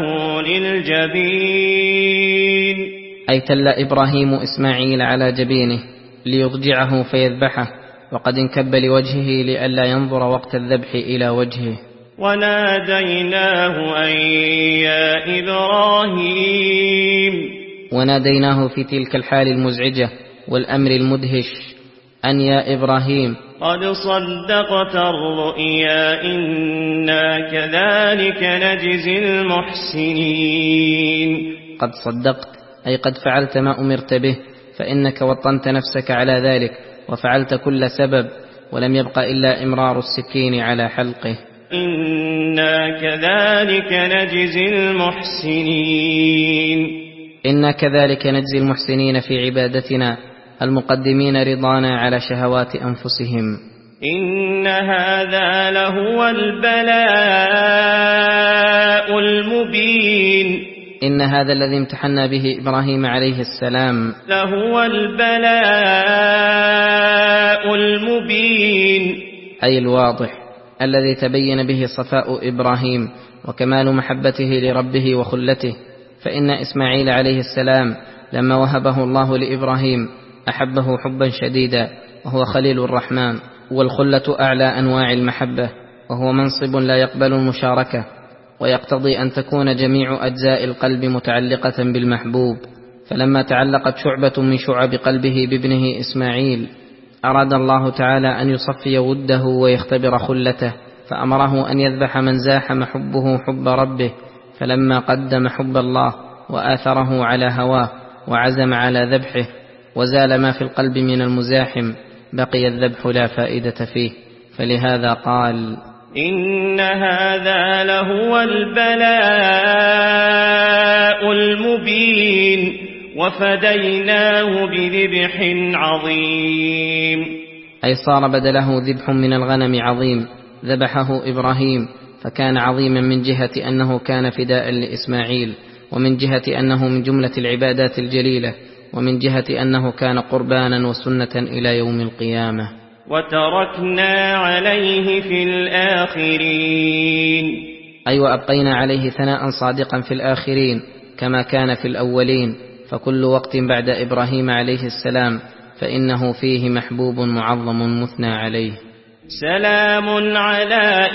للجبين أي تل إبراهيم إسماعيل على جبينه ليضجعه فيذبحه، وقد انكب لوجهه لئلا ينظر وقت الذبح إلى وجهه. وناديناه أن يا إبراهيم. وناديناه في تلك الحال المزعجة والأمر المدهش أن يا إبراهيم قد صدقت الرؤيا إنا كذلك نجزي المحسنين. قد صدقت أي قد فعلت ما أمرت به، فإنك وطنت نفسك على ذلك وفعلت كل سبب، ولم يبق إلا إمرار السكين على حلقه. إنا كذلك نجزي المحسنين. إنا كذلك نجزي المحسنين في عبادتنا المقدمين رضانا على شهوات أنفسهم. إن هذا لهو البلاء المبين. إن هذا الذي امتحنا به إبراهيم عليه السلام لهو البلاء المبين أي الواضح الذي تبين به صفاء إبراهيم وكمال محبته لربه وخلته. فإن إسماعيل عليه السلام لما وهبه الله لإبراهيم أحبه حبا شديدا، وهو خليل الرحمن، والخلة أعلى أنواع المحبة، وهو منصب لا يقبل المشاركة، ويقتضي أن تكون جميع أجزاء القلب متعلقة بالمحبوب. فلما تعلقت شعبة من شعب قلبه بابنه إسماعيل أراد الله تعالى أن يصفي وده ويختبر خلته، فأمره أن يذبح من زاحم حبه حب ربه. فلما قدم حب الله وآثره على هواه وعزم على ذبحه، وزال ما في القلب من المزاحم بقي الذبح لا فائدة فيه، فلهذا قال: إن هذا لهو البلاء المبين وفديناه بذبح عظيم. أي صار بدله ذبح من الغنم عظيم ذبحه إبراهيم، فكان عظيما من جهة أنه كان فداء لإسماعيل، ومن جهة أنه من جملة العبادات الجليلة، ومن جهة أنه كان قربانا وسنة إلى يوم القيامة. وتركنا عليه في الآخرين. أي وأبقينا عليه ثناء صادقا في الآخرين كما كان في الأولين، فكل وقت بعد إبراهيم عليه السلام فإنه فيه محبوب معظم مثنى عليه. سلام على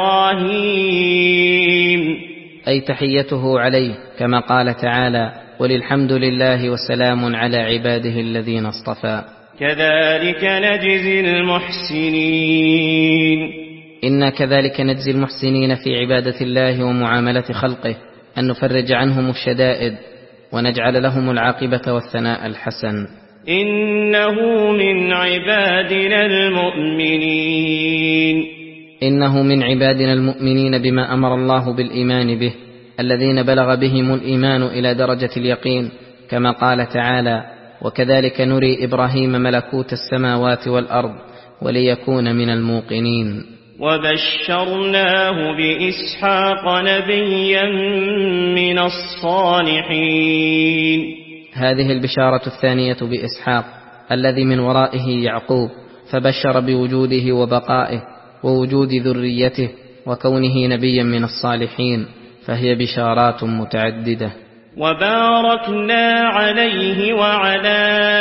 إبراهيم. أي تحيته عليه، كما قال تعالى: قل الحمد لله وسلام على عباده الذين اصطفى. كذلك نجزي المحسنين. إنا كذلك نجزي المحسنين في عبادة الله ومعاملة خلقه، أن نفرج عنهم الشدائد ونجعل لهم العاقبة والثناء الحسن. إنه من عبادنا المؤمنين. إنه من عبادنا المؤمنين بما أمر الله بالإيمان به، الذين بلغ بهم الإيمان إلى درجة اليقين، كما قال تعالى: وكذلك نري إبراهيم ملكوت السماوات والأرض وليكون من الموقنين. وبشرناه بإسحاق نبيا من الصالحين. هذه البشارة الثانية بإسحاق الذي من ورائه يعقوب، فبشر بوجوده وبقائه ووجود ذريته وكونه نبيا من الصالحين، فهي بشارات متعددة. وباركنا عليه وعلى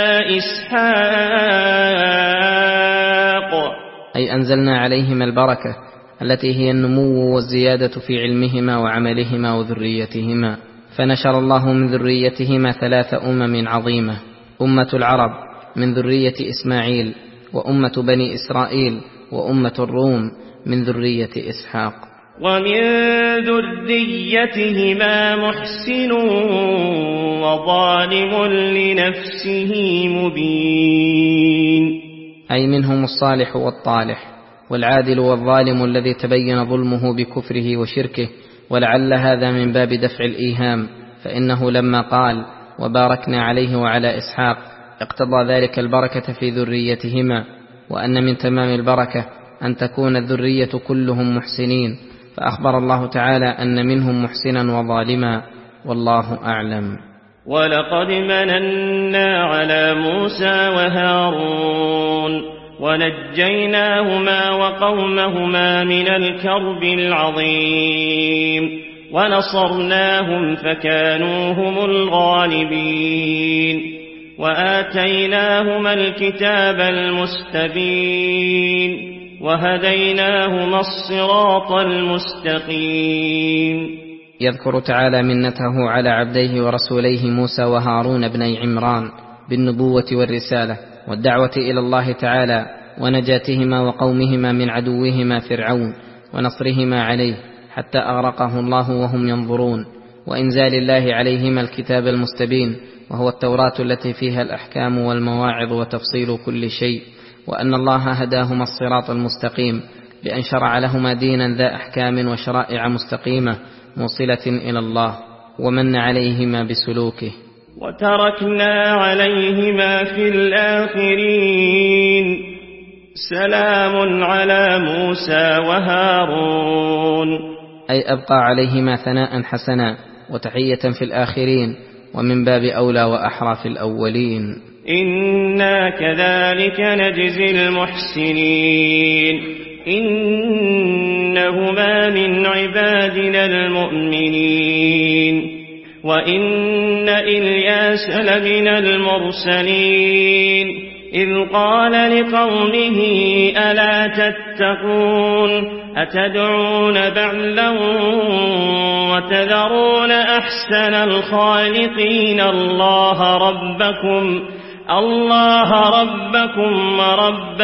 إسحاق. أي أنزلنا عليهما البركة التي هي النمو والزيادة في علمهما وعملهما وذريتهما، فنشر الله من ذريتهما ثلاث أمم عظيمة: أمة العرب من ذرية إسماعيل، وأمة بني إسرائيل، وأمة الروم من ذرية إسحاق. ومن ذريتهما محسن وظالم لنفسه مبين. أي منهم الصالح والطالح، والعادل والظالم الذي تبين ظلمه بكفره وشركه، ولعل هذا من باب دفع الإيهام، فإنه لما قال: وباركنا عليه وعلى إسحاق، اقتضى ذلك البركة في ذريتهما، وأن من تمام البركة أن تكون الذرية كلهم محسنين، فأخبر الله تعالى أن منهم محسنا وظالما، والله أعلم. ولقد مننا على موسى وهارون ونجيناهما وقومهما من الكرب العظيم، ونصرناهم فكانوا هم الغالبين، وآتيناهما الكتاب المستبين، وهديناهما الصراط المستقيم. يذكر تعالى منته على عبديه ورسوليه موسى وهارون بني عمران بالنبوة والرسالة والدعوة إلى الله تعالى، ونجاتهما وقومهما من عدوهما فرعون، ونصرهما عليه حتى أغرقه الله وهم ينظرون، وإنزال الله عليهما الكتاب المستبين، وهو التوراة التي فيها الأحكام والمواعظ وتفصيل كل شيء، وأن الله هداهما الصراط المستقيم بأن شرع لهما دينا ذا أحكام وشرائع مستقيمة موصلة إلى الله، ومن عليهما بسلوكه. وتركنا عليهما في الآخرين. سلام على موسى وهارون. أي أبقى عليهما ثناء حسنا وتحية في الآخرين، ومن باب أولى وأحرى في الأولين. إنا كذلك نجزي المحسنين. إنهما من عبادنا المؤمنين. وإن إلياس لمن المرسلين، إذ قال لقومه ألا تتقون أتدعون بعلا وتذرون أحسن الخالقين الله ربكم الله ربكم ورب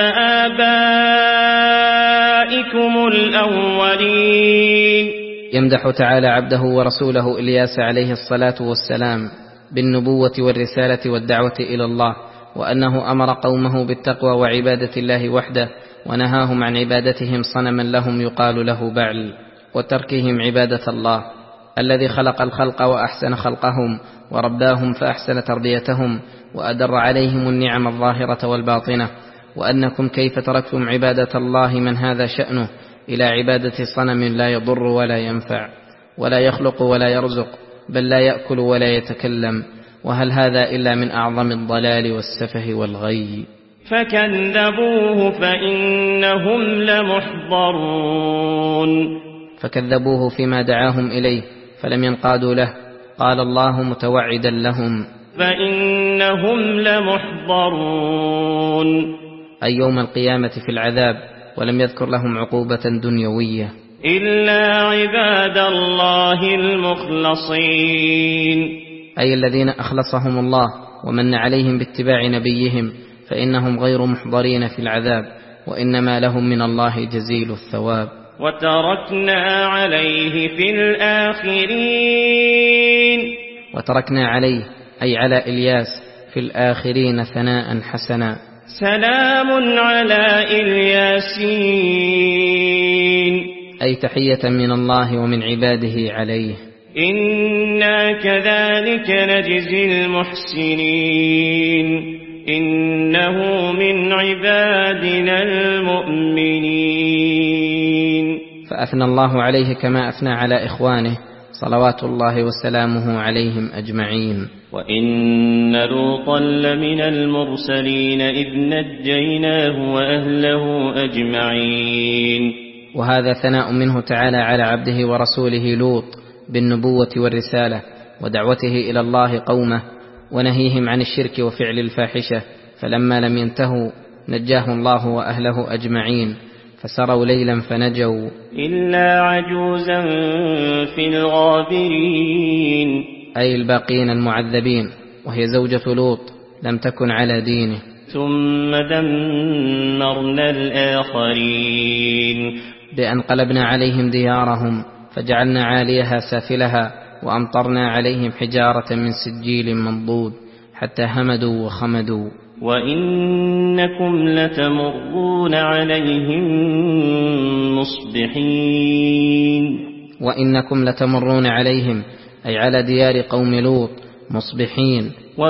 آبائكم الأولين. يمدح تعالى عبده ورسوله إلياس عليه الصلاة والسلام بالنبوة والرسالة والدعوة إلى الله، وأنه أمر قومه بالتقوى وعبادة الله وحده، ونهاهم عن عبادتهم صنما لهم يقال له بعل، وتركهم عبادة الله الذي خلق الخلق وأحسن خلقهم ورباهم فأحسن تربيتهم وأدر عليهم النعم الظاهرة والباطنة. وأنكم كيف تركتم عبادة الله من هذا شأنه إلى عبادة صنم لا يضر ولا ينفع ولا يخلق ولا يرزق، بل لا يأكل ولا يتكلم، وهل هذا إلا من أعظم الضلال والسفه والغي؟ فكذبوه فإنهم لمحضرون. فكذبوه فيما دعاهم إليه فلم ينقادوا له. قال الله متوعدا لهم: فإنهم لمحضرون، أي يوم القيامة في العذاب، ولم يذكر لهم عقوبة دنيوية. إلا عباد الله المخلصين، أي الذين أخلصهم الله ومن عليهم باتباع نبيهم، فإنهم غير محضرين في العذاب، وإنما لهم من الله جزيل الثواب. وتركنا عليه في الآخرين، وتركنا عليه أي على إلياس في الآخرين ثناء حسنا. سلام على الياسين، أي تحية من الله ومن عباده عليه. إنا كذلك نجزي المحسنين، إنه من عبادنا المؤمنين. فأثنى الله عليه كما أثنى على إخوانه صلوات الله وسلامه عليهم أجمعين. وإن لوطا لمن المرسلين إذ نجيناه وأهله أجمعين. وهذا ثناء منه تعالى على عبده ورسوله لوط بالنبوة والرسالة ودعوته إلى الله قومه ونهيهم عن الشرك وفعل الفاحشة، فلما لم ينتهوا نجاه الله وأهله أجمعين، فسروا ليلا فنجوا إلا عجوزا في الغابرين، أي الباقين المعذبين، وهي زوجة لوط لم تكن على دينه. ثم دمرنا الآخرين، بأن قلبنا عليهم ديارهم فجعلنا عاليها سافلها وأمطرنا عليهم حجارة من سجيل منضود حتى همدوا وخمدوا. وإنكم لتمرون عليهم مصبحين، وإنكم لتمرون عليهم أي على ديار قوم لوط مصبحين.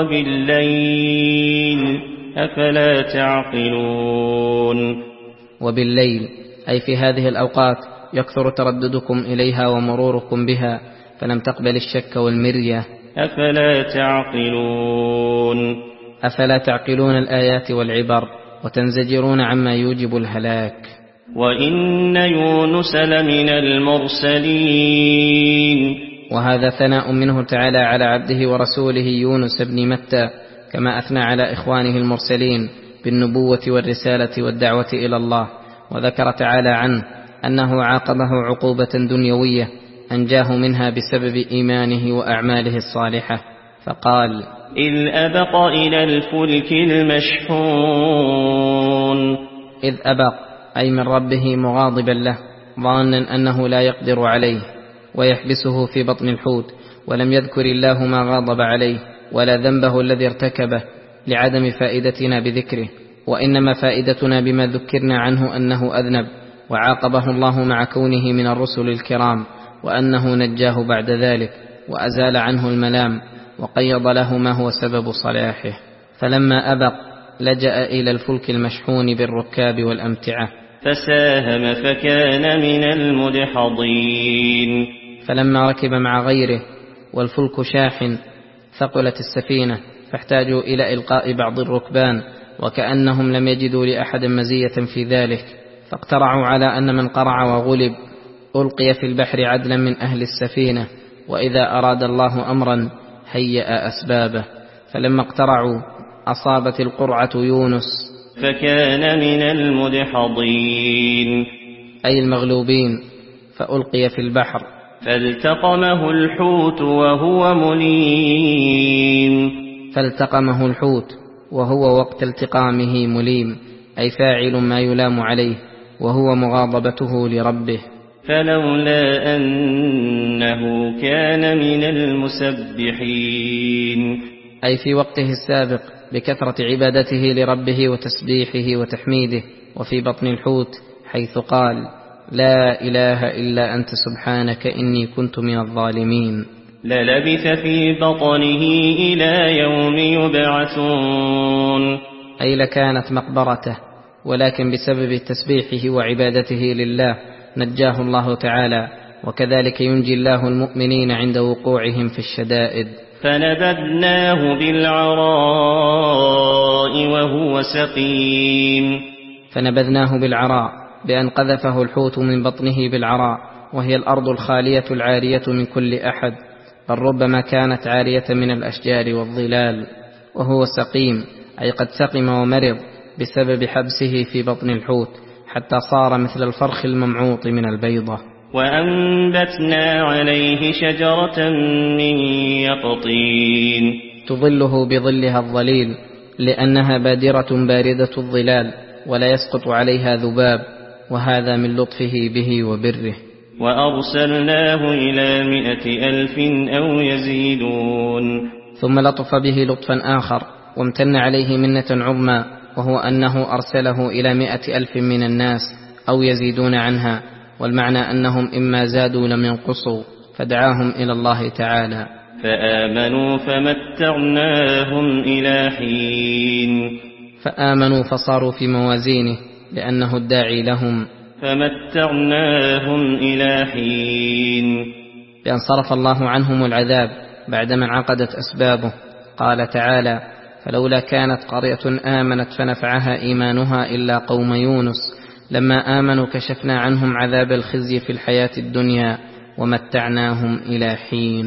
وبالليل أفلا تعقلون، وبالليل أي في هذه الأوقات يكثر ترددكم إليها ومروركم بها، فلم تقبل الشك والمرية. أفلا تعقلون، أفلا تعقلون الآيات والعبر وتنزجرون عما يوجب الهلاك. وإن يونس لمن المرسلين، وهذا ثناء منه تعالى على عبده ورسوله يونس بن متى، كما أثنى على إخوانه المرسلين بالنبوة والرسالة والدعوة إلى الله. وذكر تعالى عنه أنه عاقبه عقوبة دنيوية أنجاه منها بسبب إيمانه وأعماله الصالحة، فقال: إذ أبق إلى الفلك المشحون. إذ أبق أي من ربه مغاضبا له ظانا أنه لا يقدر عليه ويحبسه في بطن الحوت، ولم يذكر الله ما غاضب عليه ولا ذنبه الذي ارتكبه لعدم فائدتنا بذكره، وإنما فائدتنا بما ذكرنا عنه أنه أذنب وعاقبه الله مع كونه من الرسل الكرام، وأنه نجاه بعد ذلك وأزال عنه الملام وقيض له ما هو سبب صلاحه. فلما أبق لجأ إلى الفلك المشحون بالركاب والأمتعة فساهم فكان من المدحضين. فلما ركب مع غيره والفلك شاحن ثقلت السفينة، فاحتاجوا إلى إلقاء بعض الركبان، وكأنهم لم يجدوا لأحد مزية في ذلك، فاقترعوا على أن من قرع وغلب ألقي في البحر عدلا من أهل السفينة، وإذا أراد الله أمرا هيأ أسبابه. فلما اقترعوا أصابت القرعة يونس فكان من المدحضين، أي المغلوبين، فألقي في البحر فالتقمه الحوت وهو مليم. فالتقمه الحوت وهو وقت التقامه مليم، أي فاعل ما يلام عليه، وهو مغاضبته لربه. فلولا أنه كان من المسبحين، أي في وقته السابق بكثرة عبادته لربه وتسبيحه وتحميده، وفي بطن الحوت حيث قال: لا إله إلا أنت سبحانك إني كنت من الظالمين. للبث في بطنه إلى يوم يبعثون، أي لكانت مقبرته، ولكن بسبب تسبيحه وعبادته لله نجاه الله تعالى، وكذلك ينجي الله المؤمنين عند وقوعهم في الشدائد. فنبذناه بالعراء وهو سقيم، فنبذناه بالعراء بأن قذفه الحوت من بطنه بالعراء، وهي الأرض الخالية العارية من كل أحد، بل ربما كانت عارية من الأشجار والظلال. وهو سقيم أي قد سقم ومرض بسبب حبسه في بطن الحوت، حتى صار مثل الفرخ الممعوط من البيضة. وأنبتنا عليه شجرة من يقطين، تظله بظلها الظليل، لأنها بادرة باردة الظلال ولا يسقط عليها ذباب، وهذا من لطفه به وبره. وأرسلناه إلى مائة ألف أو يزيدون، ثم لطف به لطفا آخر وامتن عليه منة عظمى، وهو أنه أرسله إلى مائة ألف من الناس أو يزيدون عنها، والمعنى أنهم إما زادوا لم ينقصوا، فدعاهم إلى الله تعالى. فآمنوا فمتعناهم إلى حين، فآمنوا فصاروا في موازينه لأنه الداعي لهم. فمتعناهم إلى حين، بأن صرف الله عنهم العذاب بعدما انعقدت أسبابه. قال تعالى: فلولا كانت قرية آمنت فنفعها إيمانها إلا قوم يونس لما آمنوا كشفنا عنهم عذاب الخزي في الحياة الدنيا ومتعناهم إلى حين.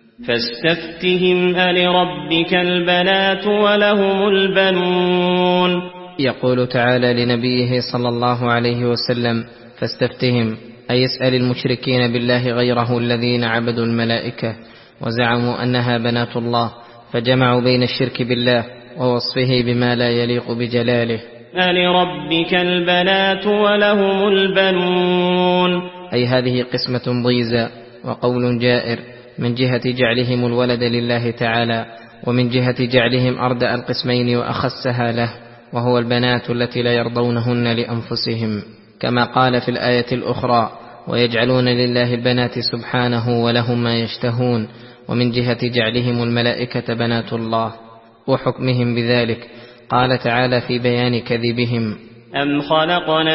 فاستفتهم ألربك البنات ولهم البنون، يقول تعالى لنبيه صلى الله عليه وسلم: فاستفتهم، أي يسأل المشركين بالله غيره الذين عبدوا الملائكة وزعموا أنها بنات الله، فجمعوا بين الشرك بالله ووصفه بما لا يليق بجلاله. ألربك البنات ولهم البنون، أي هذه قسمة ضيزى وقول جائر من جهة جعلهم الولد لله تعالى، ومن جهة جعلهم أردأ القسمين وأخسها له، وهو البنات التي لا يرضونهن لأنفسهم، كما قال في الآية الأخرى: ويجعلون لله البنات سبحانه ولهم ما يشتهون. ومن جهة جعلهم الملائكة بنات الله وحكمهم بذلك قال تعالى في بيان كذبهم: أم خلقنا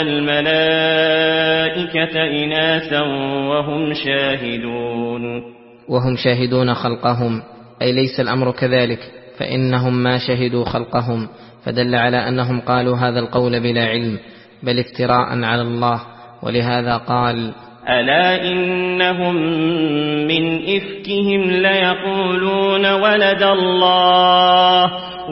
الملائكة إناثا وهم شاهدون، وهم شاهدون خلقهم، أي ليس الأمر كذلك، فإنهم ما شهدوا خلقهم، فدل على أنهم قالوا هذا القول بلا علم بل افتراء على الله. ولهذا قال: ألا إنهم من إفكهم ليقولون ولد الله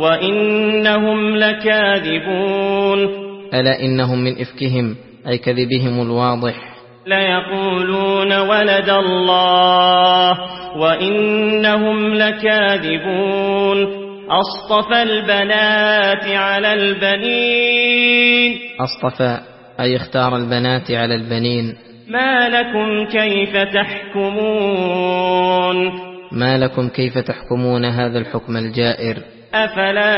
وإنهم لكاذبون. ألا إنهم من إفكهم أي كذبهم الواضح، ليقولون ولد الله وإنهم لكاذبون. أصطفى البنات على البنين، أصطفى أي اختار البنات على البنين. ما لكم كيف تحكمون، ما لكم كيف تحكمون هذا الحكم الجائر، أفلا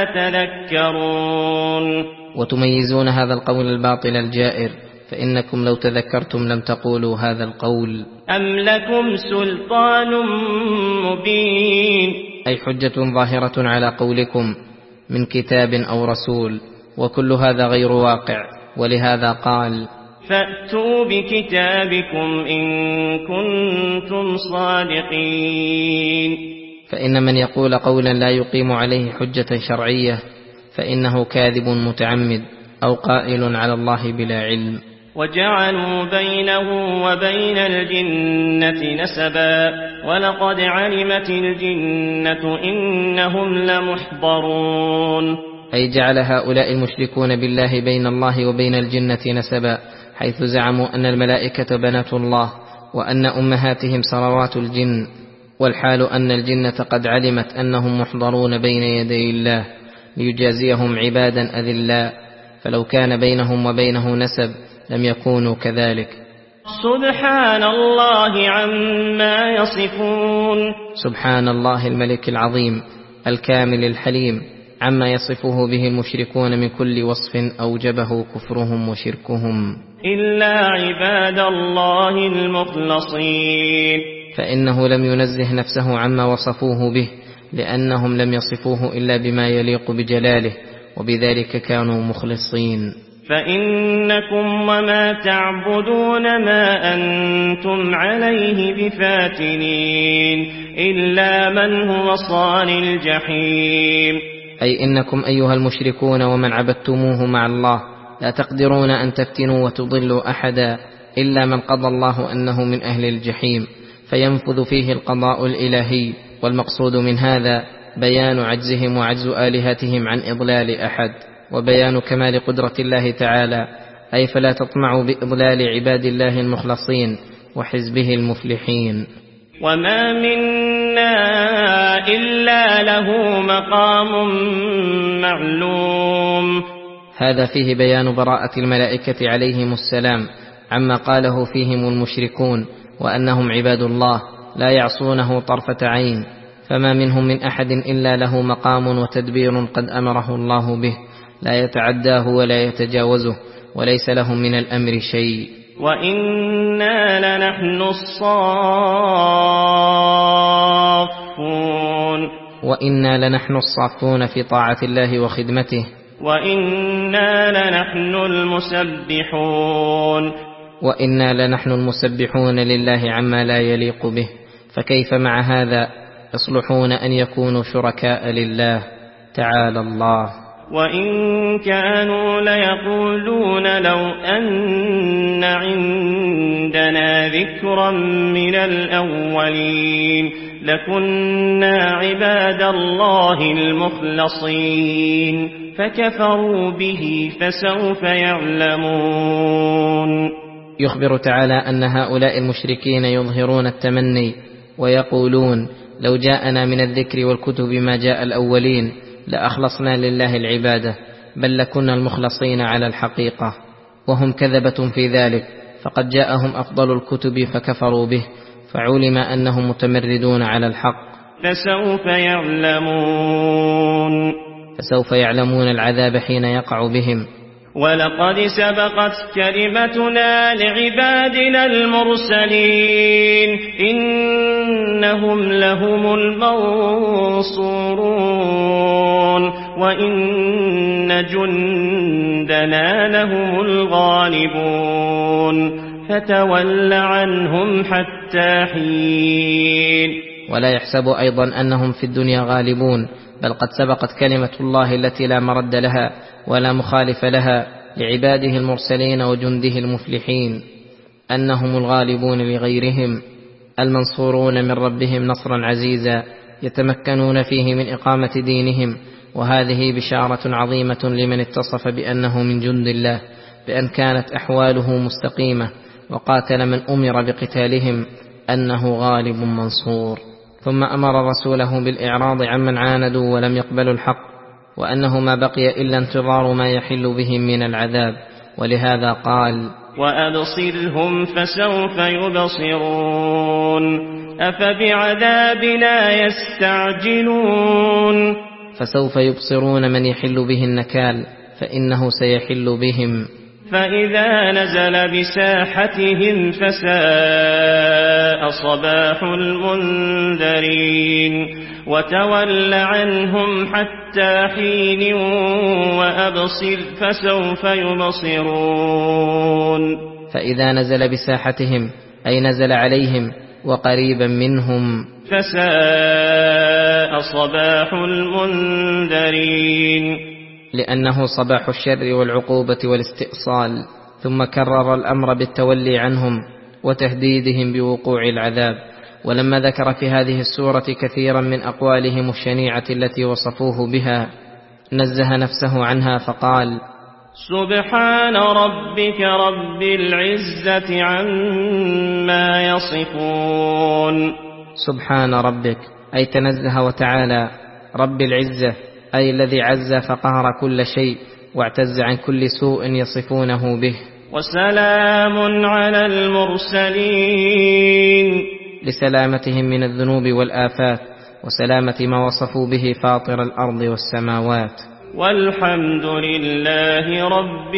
تذكرون. وتميزون هذا القول الباطل الجائر، فإنكم لو تذكرتم لم تقولوا هذا القول. أم لكم سلطان مبين، أي حجة ظاهرة على قولكم من كتاب أو رسول، وكل هذا غير واقع. ولهذا قال: فأتوا بكتابكم إن كنتم صادقين. فإن من يقول قولا لا يقيم عليه حجة شرعية فإنه كاذب متعمد أو قائل على الله بلا علم. وجعلوا بينه وبين الجنة نسبا ولقد علمت الجنة إنهم لمحضرون. أي جعل هؤلاء المشركون بالله بين الله وبين الجنة نسبا، حيث زعموا أن الملائكة بنات الله وأن أمهاتهم صلوات الجن، والحال أن الجنة قد علمت أنهم محضرون بين يدي الله ليجازيهم عبادا أذلاء، فلو كان بينهم وبينه نسب لم يكونوا كذلك. سبحان الله عما يصفون. سبحان الله الملك العظيم الكامل الحليم عما يصفه به المشركون من كل وصف أوجبه كفرهم وشركهم، إلا عباد الله المخلصين، فإنه لم ينزه نفسه عما وصفوه به، لأنهم لم يصفوه إلا بما يليق بجلاله، وبذلك كانوا مخلصين. فإنكم وما تعبدون ما أنتم عليه بفاتنين إلا من هو صال الجحيم، أي إنكم أيها المشركون ومن عبدتموه مع الله لا تقدرون أن تفتنوا وتضلوا أحدا إلا من قضى الله أنه من أهل الجحيم، فينفذ فيه القضاء الإلهي. والمقصود من هذا بيان عجزهم وعجز آلهتهم عن إضلال أحد، وبيان كمال قدرة الله تعالى، أي فلا تطمعوا بإضلال عباد الله المخلصين وحزبه المفلحين. وما منا إلا له مقام معلوم. هذا فيه بيان براءة الملائكة عليهم السلام عما قاله فيهم المشركون، وأنهم عباد الله لا يعصونه طرفة عين، فما منهم من أحد إلا له مقام وتدبير قد أمره الله به، لا يتعداه ولا يتجاوزه، وليس لهم من الأمر شيء. وإنا لنحن الصافون. وإنا لنحن الصافون في طاعة الله وخدمته. وإنا لنحن المسبحون. وإنا لنحن المسبحون لله عما لا يليق به، فكيف مع هذا يصلحون أن يكونوا شركاء لله تعالى الله. وإن كانوا ليقولون لو أن عندنا ذكرا من الأولين لكنا عباد الله المخلصين فكفروا به فسوف يعلمون. يخبر تعالى أن هؤلاء المشركين يظهرون التمني ويقولون لو جاءنا من الذكر والكتب ما جاء الأولين لأخلصنا لله العبادة، بل لكنا المخلصين على الحقيقة، وهم كذبة في ذلك، فقد جاءهم أفضل الكتب فكفروا به، فعلم أنهم متمردون على الحق. فسوف يعلمون. فسوف يعلمون العذاب حين يقع بهم. ولقد سبقت كلمتنا لعبادنا المرسلين إنهم لهم المنصورون وإن جندنا لهم الغالبون فتول عنهم حتى حين. ولا يحسب أيضا أنهم في الدنيا غالبون، بل قد سبقت كلمة الله التي لا مرد لها ولا مخالف لها لعباده المرسلين وجنده المفلحين، أنهم الغالبون لغيرهم المنصورون من ربهم نصرا عزيزا يتمكنون فيه من إقامة دينهم. وهذه بشارة عظيمة لمن اتصف بأنه من جند الله، بأن كانت أحواله مستقيمة وقاتل من أمر بقتالهم أنه غالب منصور. ثم أمر رسوله بالإعراض عمن عاندوا ولم يقبلوا الحق، وأنه ما بقي إلا انتظار ما يحل بهم من العذاب، ولهذا قال وأبصرهم فسوف يبصرون أفبعذابنا يستعجلون. فسوف يبصرون من يحل به النكال، فإنه سيحل بهم. فإذا نزل بساحتهم فساء صباح المنذرين وتول عنهم حتى حين وأبصر فسوف يبصرون. فإذا نزل بساحتهم أي نزل عليهم وقريبا منهم. فساء صباح المنذرين لأنه صباح الشر والعقوبة والاستئصال. ثم كرر الأمر بالتولي عنهم وتهديدهم بوقوع العذاب. ولما ذكر في هذه السورة كثيرا من أقوالهم الشنيعة التي وصفوه بها نزه نفسه عنها فقال سبحان ربك رب العزة عما يصفون. سبحان ربك أي تنزه وتعالى رب العزة، أي الذي عز فقهر كل شيء واعتز عن كل سوء يصفونه به. وسلام على المرسلين لسلامتهم من الذنوب والآفات، وسلامة ما وصفوا به فاطر الأرض والسماوات. والحمد لله رب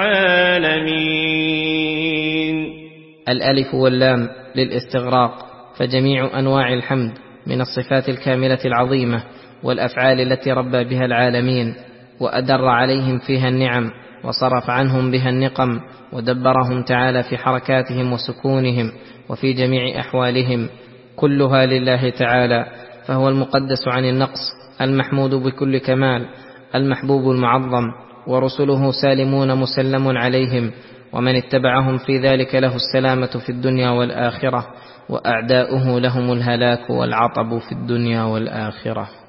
العالمين. الألف واللام للاستغراق، فجميع أنواع الحمد من الصفات الكاملة العظيمة والأفعال التي ربى بها العالمين وأدر عليهم فيها النعم وصرف عنهم بها النقم ودبرهم تعالى في حركاتهم وسكونهم وفي جميع أحوالهم، كلها لله تعالى، فهو المقدس عن النقص، المحمود بكل كمال، المحبوب المعظم، ورسله سالمون مسلم عليهم، ومن اتبعهم في ذلك له السلامة في الدنيا والآخرة، وأعداؤه لهم الهلاك والعطب في الدنيا والآخرة.